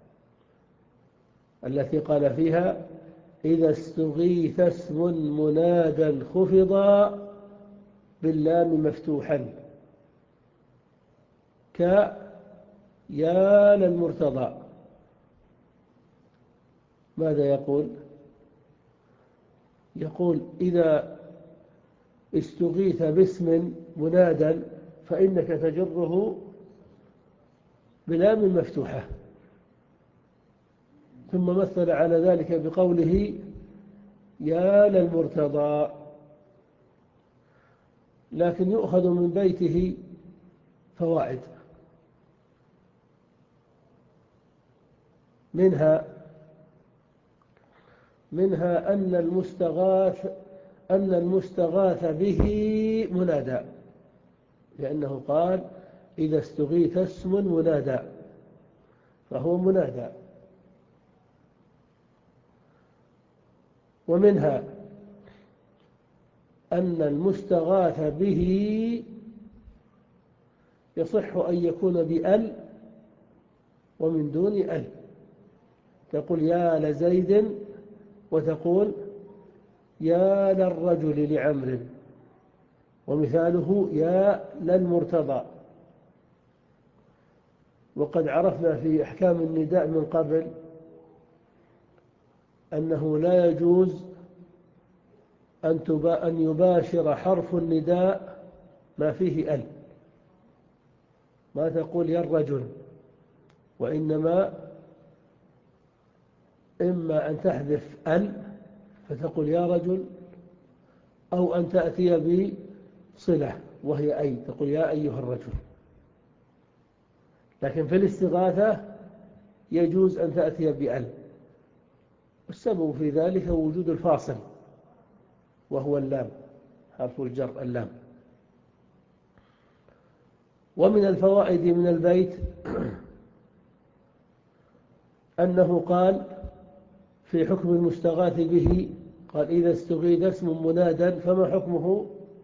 التي قال فيها: إذا استغيث اسم منادا خفضا باللام مفتوحا ك يا للمرتضى. ماذا يقول؟ يقول إذا استغيث باسم منادا فإنك تجره بلام مفتوحة. ثم مثل على ذلك بقوله يا للمرتضى. لكن يؤخذ من بيته فوائد، منها منها أن المستغاث أن المستغاث به منادى، لأنه قال إذا استغيث اسم منادى فهو منادى. ومنها أن المستغاث به يصح أن يكون بأل ومن دون أل، تقول يا لزيد وتقول يا للرجل لعمر، ومثاله يا للمرتضى. وقد عرفنا في أحكام النداء من قبل أنه لا يجوز أن يباشر حرف النداء ما فيه أل، ما تقول يا الرجل، وإنما إما أن تحذف أل فتقول يا رجل، أو أن تأتي بصلة وهي أي، تقول يا أيها الرجل. لكن في الاستغاثة يجوز أن تأتي بأل، والسبب في ذلك وجود الفاصل وهو اللام، حرف الجر اللام. ومن الفوائد من البيت أنه قال في حكم المستغاث به، قال إذا استغيث اسم منادا فما حكمه؟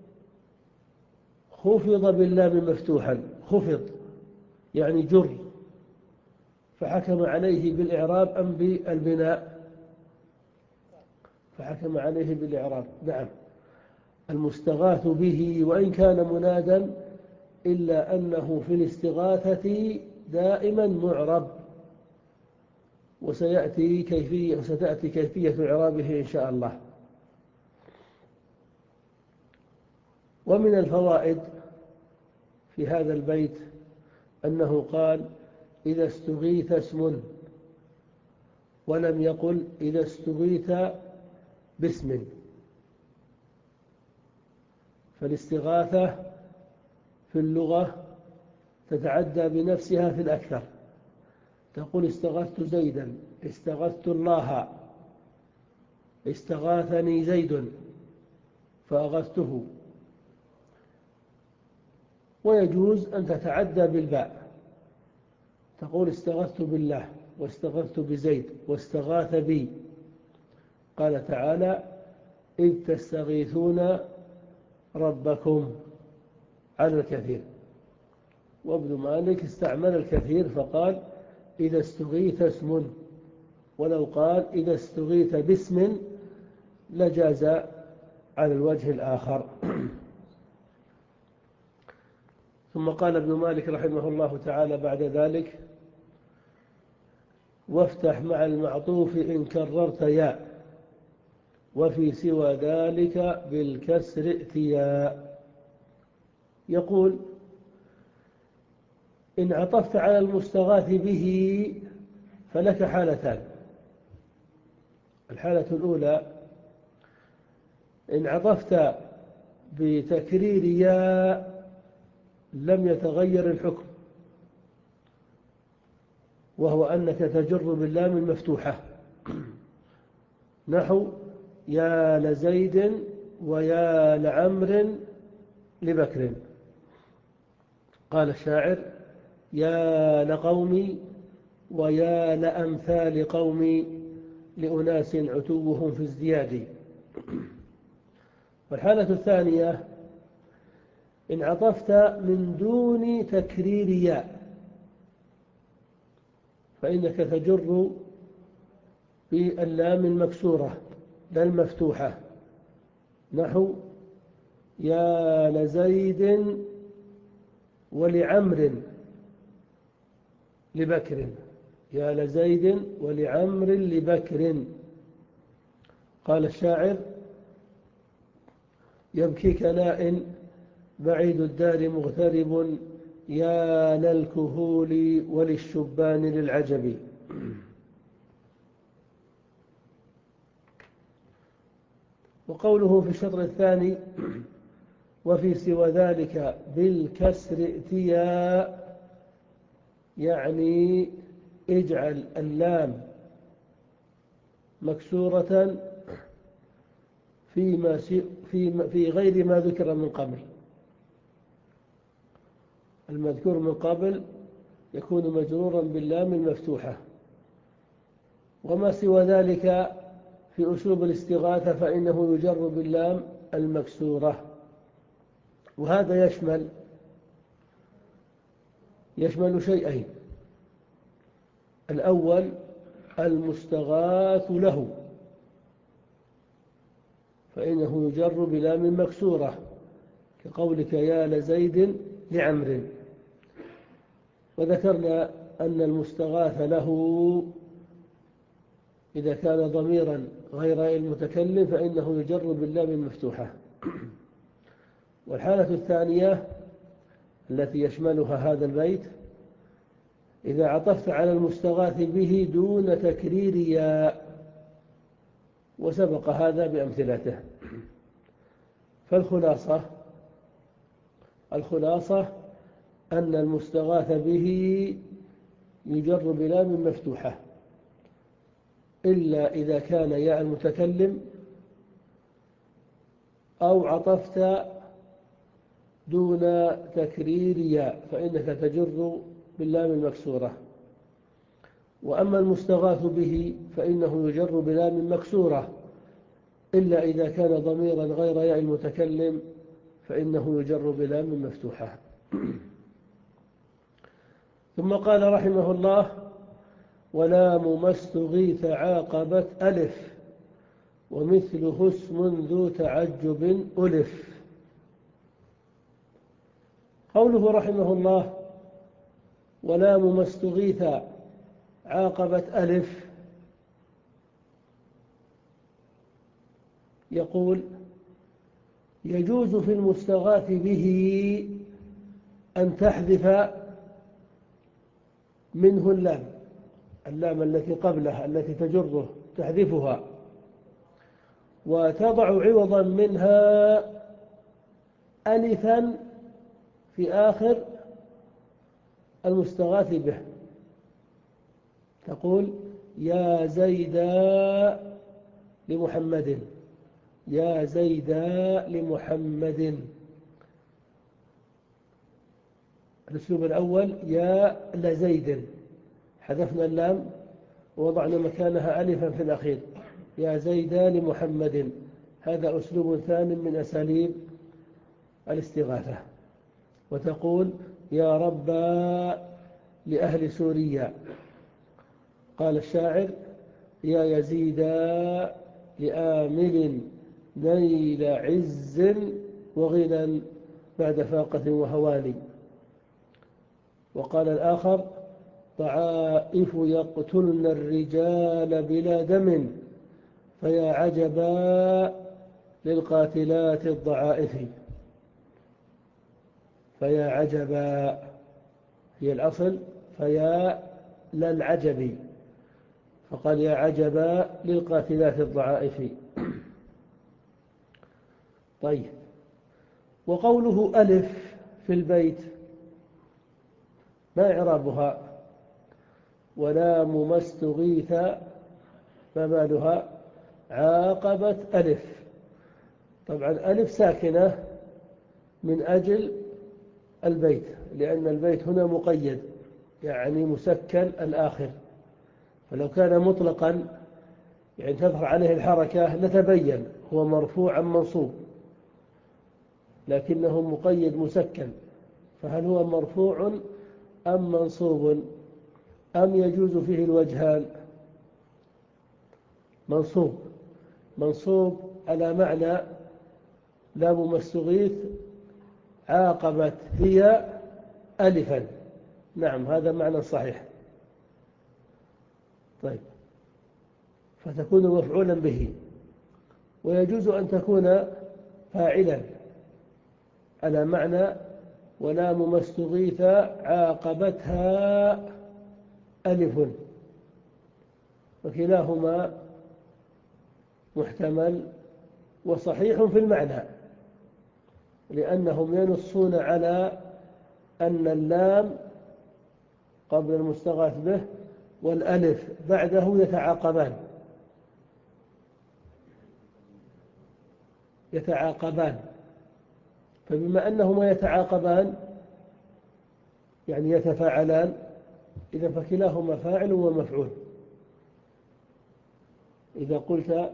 خفض باللام مفتوحا، خفض يعني جر، فحكم عليه بالإعراب أم بالبناء؟ فحكم عليه بالإعراب. نعم، المستغاث به وإن كان منادا إلا أنه في الاستغاثة دائما معرب، وسيأتي كيفية وستأتي كيفية إعرابه إن شاء الله. ومن الفوائد في هذا البيت أنه قال إذا استغيث اسم، ولم يقل إذا استغيث باسم. فالاستغاثة في اللغة تتعدى بنفسها في الأكثر، تقول استغثت زيدا، استغثت الله، استغاثني زيد فأغثته. ويجوز أن تتعدى بالباء، تقول استغثت بالله واستغثت بزيد واستغاث بي. قال تعالى إذ تستغيثون ربكم على الكثير. وابن مالك استعمل الكثير فقال إذا استغيث اسم، ولو قال إذا استغيث باسم لجاز على الوجه الآخر. ثم قال ابن مالك رحمه الله تعالى بعد ذلك وافتح مع المعطوف إن كررت يا، وفي سوى ذلك بالكسر ائتيا. يقول إن عطفت على المستغاث به فلك حالتان. الحالة الأولى إن عطفت بتكرير يا لم يتغير الحكم، وهو أنك تجر باللام المفتوحة، نحو يا لزيد ويا لعمر لبكر. قال الشاعر يا لقومي ويا لأمثال قومي لأناس عتوهم في ازدياد. والحالة الثانية إن عطفت من دون تكرير ياء فإنك تجر باللام المكسورة لا المفتوحة، نحو يا لزيد ولعمر لبكر، يا لزيد ولعمر لبكر. قال الشاعر يبكيك ناء بعيد الدار مغترب، يا للكهول وللشبان للعجب. وقوله في الشطر الثاني وفي سوى ذلك بالكسر ائتيا، يعني اجعل اللام مكسورة فيما في في غير ما ذكر من قبل. المذكور من قبل يكون مجرورا باللام المفتوحة، وما سوى ذلك في أسلوب الاستغاثة فإنه يجر باللام المكسورة. وهذا يشمل يشمل شيئين: الأول المستغاث له فإنه يجر بلام مكسورة كقولك يا لزيد لعمر. وذكرنا أن المستغاث له إذا كان ضميرا غير المتكلم فإنه يجر باللام المفتوحة. والحالة الثانية التي يشملها هذا البيت إذا عطفت على المستغاث به دون تكرير ياء، وسبق هذا بأمثلته. فالخلاصة الخلاصة أن المستغاث به يجر بلام مفتوحة إلا إذا كان ياء المتكلم أو عطفت دون تكرير ياء فإنك تجر باللام المكسورة. وأما المستغاث به فإنه يجر بلام مكسورة إلا إذا كان ضميرا غير ياء المتكلم فإنه يجر بلام مفتوحة. ثم قال رحمه الله ولام ما استغيث عاقبت ألف ومثله اسم ذو تعجب ألف. قوله رحمه الله ولام ما استغيث عاقبت ألف، يقول يجوز في المستغاث به أن تحذف منه اللام اللام التي قبله التي تجره تحذفها وتضع عوضا منها ألفا في آخر المستغاث به، تقول يا زيدا لمحمد، يا زيدا لمحمد. الأسلوب الأول يا لزيد، حذفنا اللام ووضعنا مكانها ألفا في الأخير، يا زيدا لمحمد. هذا أسلوب ثاني من أساليب الاستغاثة. وتقول يا رب لأهل سوريا. قال الشاعر يا يزيدا لآمل نيل عز وغنى بعد فاقة وهوان. وقال الآخر طعائف يقتلن الرجال بلا دم فيا عجبا للقاتلات الضعائف. فيا عجبا هي الأصل، فيا للعجب، فقال يا عجبا للقاتلات الضعائف. طيب، وقوله ألف في البيت ما إعرابها؟ ولام ما استغيث ما بالها؟ عاقبت ألف. طبعا ألف ساكنة من أجل البيت، لأن البيت هنا مقيد يعني مسكن الآخر، فلو كان مطلقا يعني تظهر عليه الحركة لتبين هو مرفوع أم منصوب، لكنه مقيد مسكن، فهل هو مرفوع أم منصوب أم يجوز فيه الوجهان؟ منصوب. منصوب على معنى لام ما استغيث عاقبت هي ألفا. نعم، هذا معنى صحيح. طيب، فتكون مفعولا به. ويجوز أن تكون فاعلا على معنى ولام ما استغيث عاقبتها ألف، وكلاهما محتمل وصحيح في المعنى، لأنهم ينصون على أن اللام قبل المستغاث به والألف بعده يتعاقبان يتعاقبان فبما أنهما يتعاقبان يعني يتفاعلان، إذا فكلاهما فاعل ومفعول. إذا قلت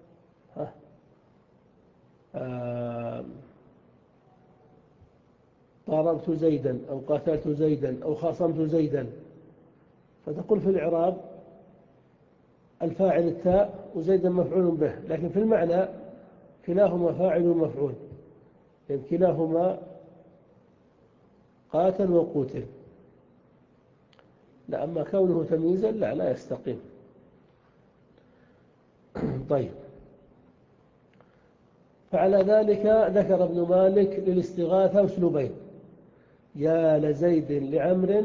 آه ضربت زيدا أو قاتلت زيدا أو خاصمت زيدا، فتقول في الإعراب الفاعل التاء وزيدا مفعول به، لكن في المعنى كلاهما فاعل ومفعول، يعني كلاهما قاتل وقتل. لا، أما كونه تمييزا لا لا يستقيم. طيب، فعلى ذلك ذكر ابن مالك للاستغاثة أسلوبين، يا لزيد لعمر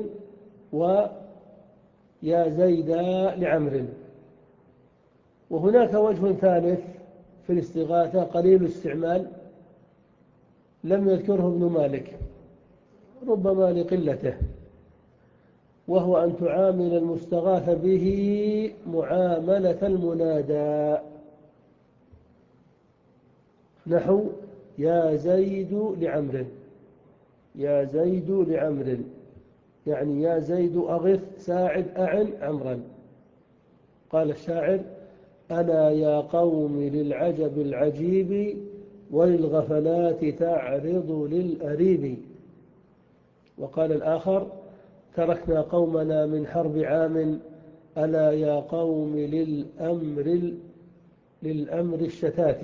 ويا زيد لعمر. وهناك وجه ثالث في الاستغاثة قليل الاستعمال لم يذكره ابن مالك ربما لقلته، وهو أن تعامل المستغاث به معاملة المنادى، نحو يا زيد لعمر. يا زيد لعمر يعني يا زيد أغث ساعد أعن عمرا. قال الشاعر أنا يا قوم للعجب العجيب وللغفلات تعرض للأريب. وقال الآخر تركنا قومنا من حرب عام ألا يا قوم للأمر للأمر الشتات.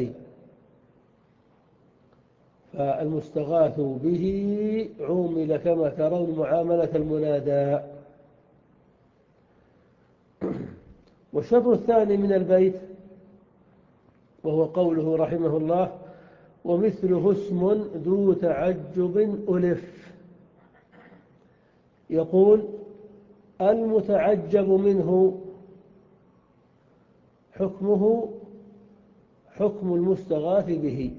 فالمستغاث به عومل كما ترون معاملة المنادى. والشطر الثاني من البيت وهو قوله رحمه الله ومثله اسم ذو تعجب ألف. يقول المتعجب منه حكمه حكم المستغاث به.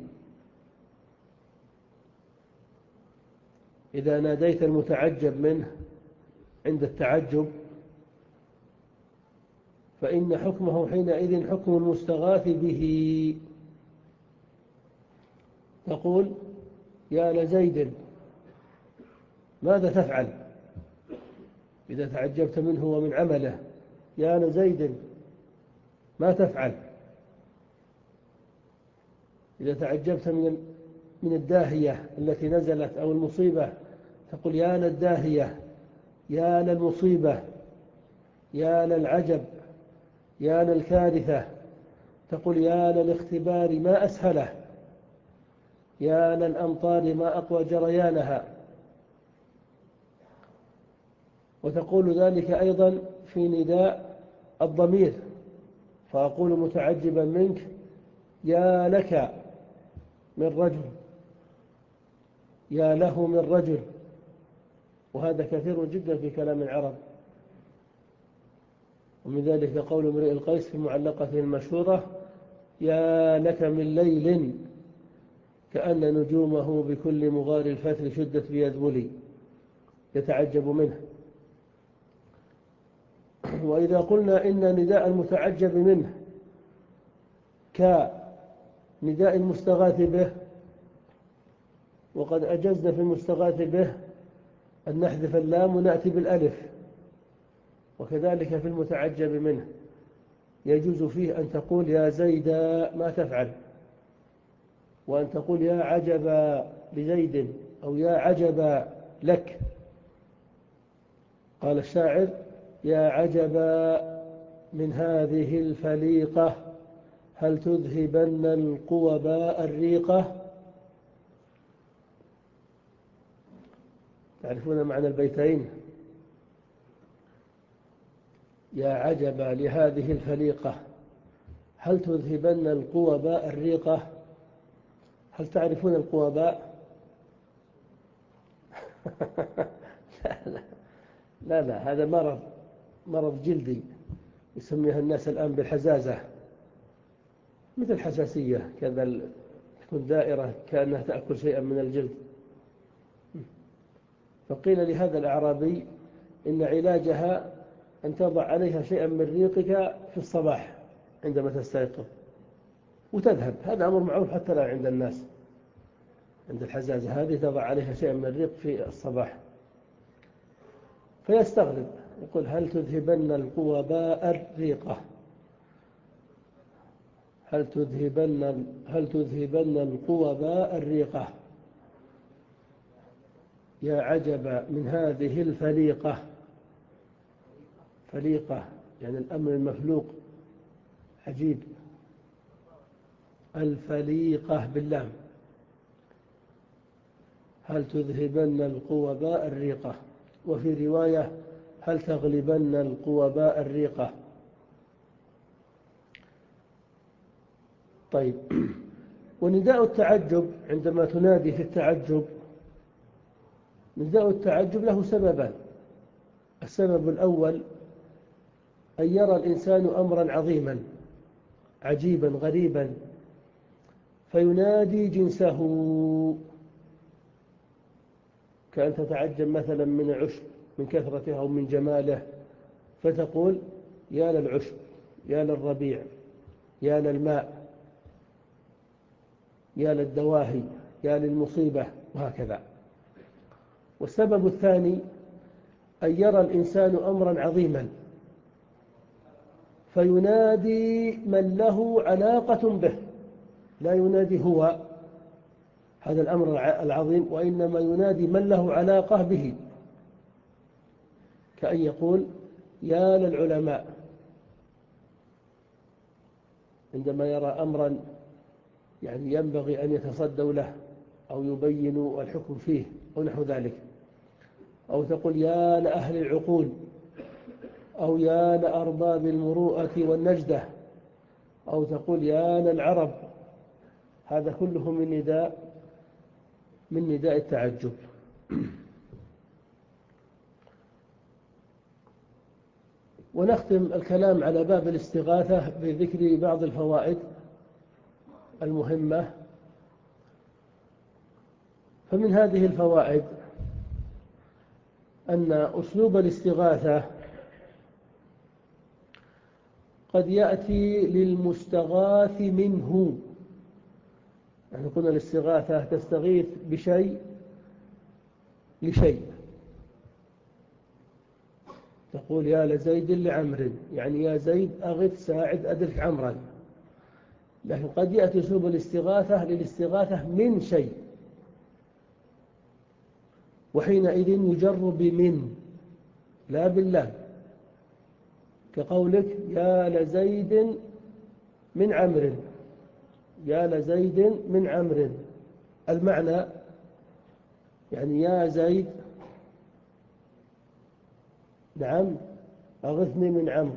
إذا ناديت المتعجب منه عند التعجب فإن حكمه حينئذ حكم المستغاث به. تقول يا لزيد ماذا تفعل إذا تعجبت منه ومن عمله؟ يا لزيد ما تفعل؟ إذا تعجبت من من الداهية التي نزلت أو المصيبة تقول يا للداهية، يا للمصيبة، يا للعجب، يا للكارثة. تقول يا للاختبار ما أسهله، يا للأمطار ما أقوى جريانها. وتقول ذلك أيضا في نداء الضمير، فأقول متعجبا منك يا لك من رجل، يا له من رجل. وهذا كثير جدا في كلام العرب. ومن ذلك قول امرئ القيس في معلقته المشهورة يا لك من ليل كأن نجومه بكل مغار الفتر شدت بيذبلي، يتعجب منه. وإذا قلنا إن نداء المتعجب منه كنداء المستغاث به، وقد أجزنا في المستغاث به أن نحذف اللام ونأتي بالألف، وكذلك في المتعجب منه يجوز فيه أن تقول يا زيد ما تفعل، وأن تقول يا عجب لزيد أو يا عجب لك. قال الشاعر يا عجب من هذه الفليقة هل تذهبن القوباء الريقة. تعرفون معنى البيتين؟ يا عجب لهذه الفليقة هل تذهبن القوباء الريقة. هل تعرفون القوباء؟ لا, لا, لا لا هذا مرض مرض جلدي يسميها الناس الآن بالحزازة، مثل الحساسية كذا، تكون دائرة كأنها تأكل شيئا من الجلد. فقيل لهذا الأعرابي إن علاجها أن تضع عليها شيئا من ريقك في الصباح عندما تستيقظ وتذهب. هذا أمر معروف حتى الآن عند الناس، عند الحزازة هذه تضع عليها شيئا من الريق في الصباح. فيستغرب يقول هل تذهبن القوباء الريقة، هل تذهبن هل تذهبن القوباء الريقة. يا عجب من هذه الفليقة. فليقة يعني الأمر المفلوق عجيب. الفليقة باللام. هل تذهبن القوباء الريقة. وفي رواية هل تغلبن القوباء الريقة. طيب، ونداء التعجب عندما تنادي في التعجب، نداء التعجب له سببان. السبب الأول أن يرى الإنسان أمرا عظيما عجيبا غريبا فينادي جنسه، كأن تتعجب مثلا من العشب من كثرته أو من جماله، فتقول يا للعشب، يا للربيع، يا للماء، يا للدواهي، يا للمصيبة، وهكذا. والسبب الثاني أن يرى الإنسان أمرا عظيما فينادي من له علاقة به، لا ينادي هو هذا الأمر العظيم، وإنما ينادي من له علاقة به، كأن يقول يا للعلماء عندما يرى أمرا يعني ينبغي أن يتصدوا له أو يبينوا الحكم فيه أو نحو ذلك. أو تقول يا لأهل العقول، أو يا لأرباب المروءة والنجدة، أو تقول يا للعرب. هذا كله من نداء من نداء التعجب. ونختم الكلام على باب الاستغاثة بذكر بعض الفوائد المهمة. فمن هذه الفوائد أن أسلوب الاستغاثة قد يأتي للمستغاث منه، يعني قلنا الاستغاثة تستغيث بشيء لشيء، تقول يا لزيد لعمر، يعني يا زيد أغث ساعد أدرك عمرا. لكن قد يأتي أسلوب الاستغاثة للاستغاثة من شيء، وحينئذ يجر بمن لا بالله، كقولك يا لزيد من عمر، يا لزيد من عمر، المعنى يعني يا زيد نعم أغثني من عمرو،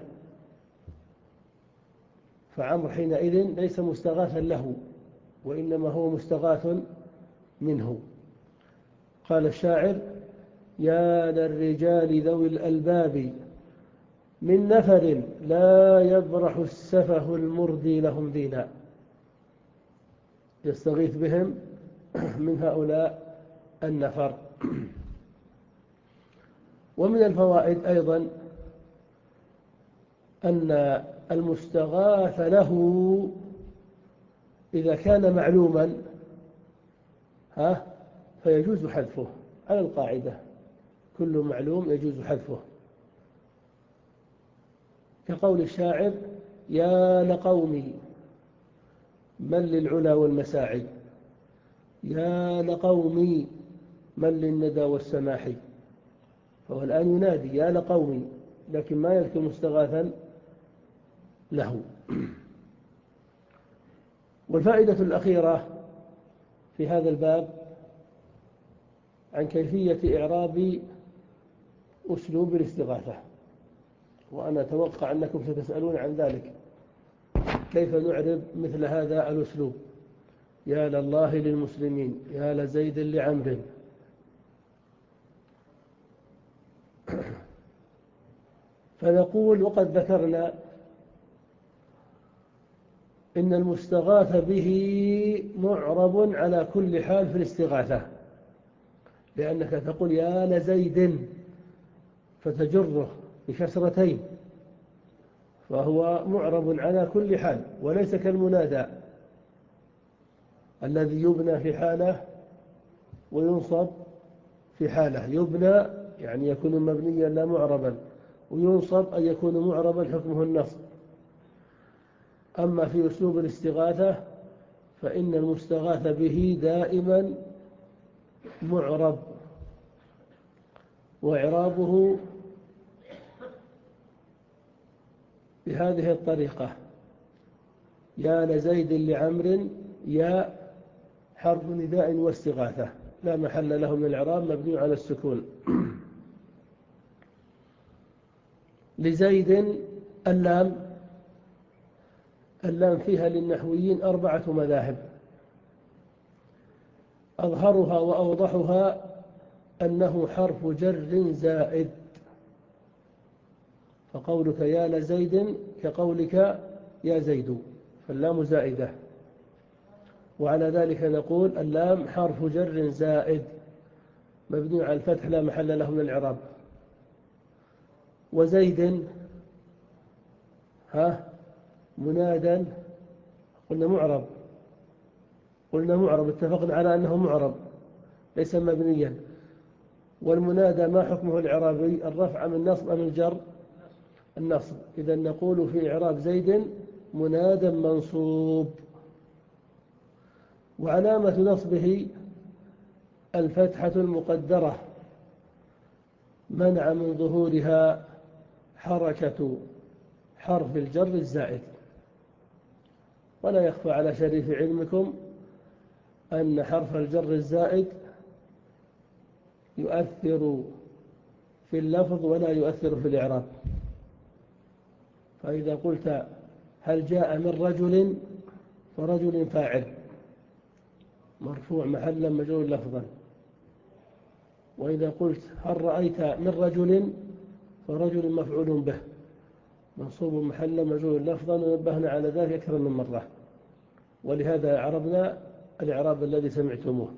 فعمرو حينئذ ليس مستغاثا له، وإنما هو مستغاث منه. قال الشاعر يا للرجال ذوي الألباب من نفر لا يبرح السفه المردي لهم دينا، يستغيث بهم من هؤلاء النفر. ومن الفوائد أيضا أن المستغاث له إذا كان معلوما ها فيجوز حذفه على القاعدة، كل معلوم يجوز حذفه، كقول الشاعر يا لقومي من للعلا والمساعي، يا لقومي من للندى والسماح، فهو الآن ينادي يا لقومي لكن ما يذكر مستغاثا له. والفائدة الأخيرة في هذا الباب عن كيفية إعراب أسلوب الاستغاثة، وأنا أتوقع أنكم ستسألون عن ذلك، كيف نعرب مثل هذا الأسلوب، يا لله للمسلمين، يا لزيد لعمر. فنقول وقد ذكرنا إن المستغاث به معرب على كل حال في الاستغاثة، لأنك تقول يا لزيد فتجره بكسرتين، فهو معرب على كل حال، وليس كالمنادى الذي يبنى في حالة وينصب في حالة. يبنى يعني يكون مبنيا لا معربا، وينصب أن يكون معربا حكمه النصب. أما في أسلوب الاستغاثة فإن المستغاث به دائما معرب، وإعرابه بهذه الطريقة يا لزيد لعمر، يا حرف نداء واستغاثة لا محل له من الإعراب مبني على السكون. لزيد اللام، اللام فيها للنحويين أربعة مذاهب، أظهرها وأوضحها أنه حرف جر زائد، فقولك يا لزيد كقولك يا زيد، فاللام زائدة، وعلى ذلك نقول اللام حرف جر زائد مبني على الفتح لا محل له من الإعراب. وزيد ها منادا قلنا معرب، قلنا معرب اتفقنا على أنه معرب ليس مبنيا. والمنادى ما حكمه الإعرابي؟ الرفع من النصب أم الجر؟ النصب. إذا نقول في إعراب زيد منادى منصوب، وعلامة نصبه الفتحة المقدرة منع من ظهورها حركة حرف الجر الزائد. ولا يخفى على شريف علمكم أن حرف الجر الزائد يؤثر في اللفظ ولا يؤثر في الإعراب. فإذا قلت هل جاء من رجل فرجل فاعل مرفوع محلا مجرور لفظا، وإذا قلت هل رأيت من رجل فرجل مفعول به منصوب محلا مجرور لفظا، ونبهنا على ذلك أكثر من مرة، ولهذا عربنا الإعراب الذي سمعتموه.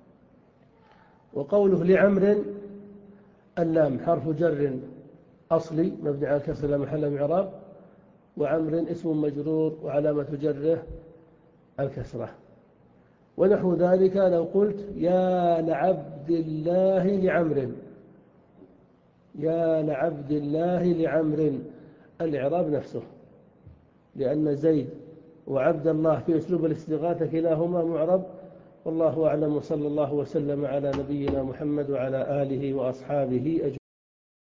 وقوله لعمر اللام حرف جر أصلي مبني على الكسر لا محل من إعراب، وعمر اسم مجرور وعلامة جره الكسرة. ونحو ذلك لو قلت يا لعبد الله لعمر، يا لعبد الله لعمر، الإعراب نفسه، لأن زيد وعبد الله في أسلوب الاستغاثة كلاهما معرب. والله أعلم، وصلى الله وسلم على نبينا محمد وعلى آله وأصحابه أجمعين.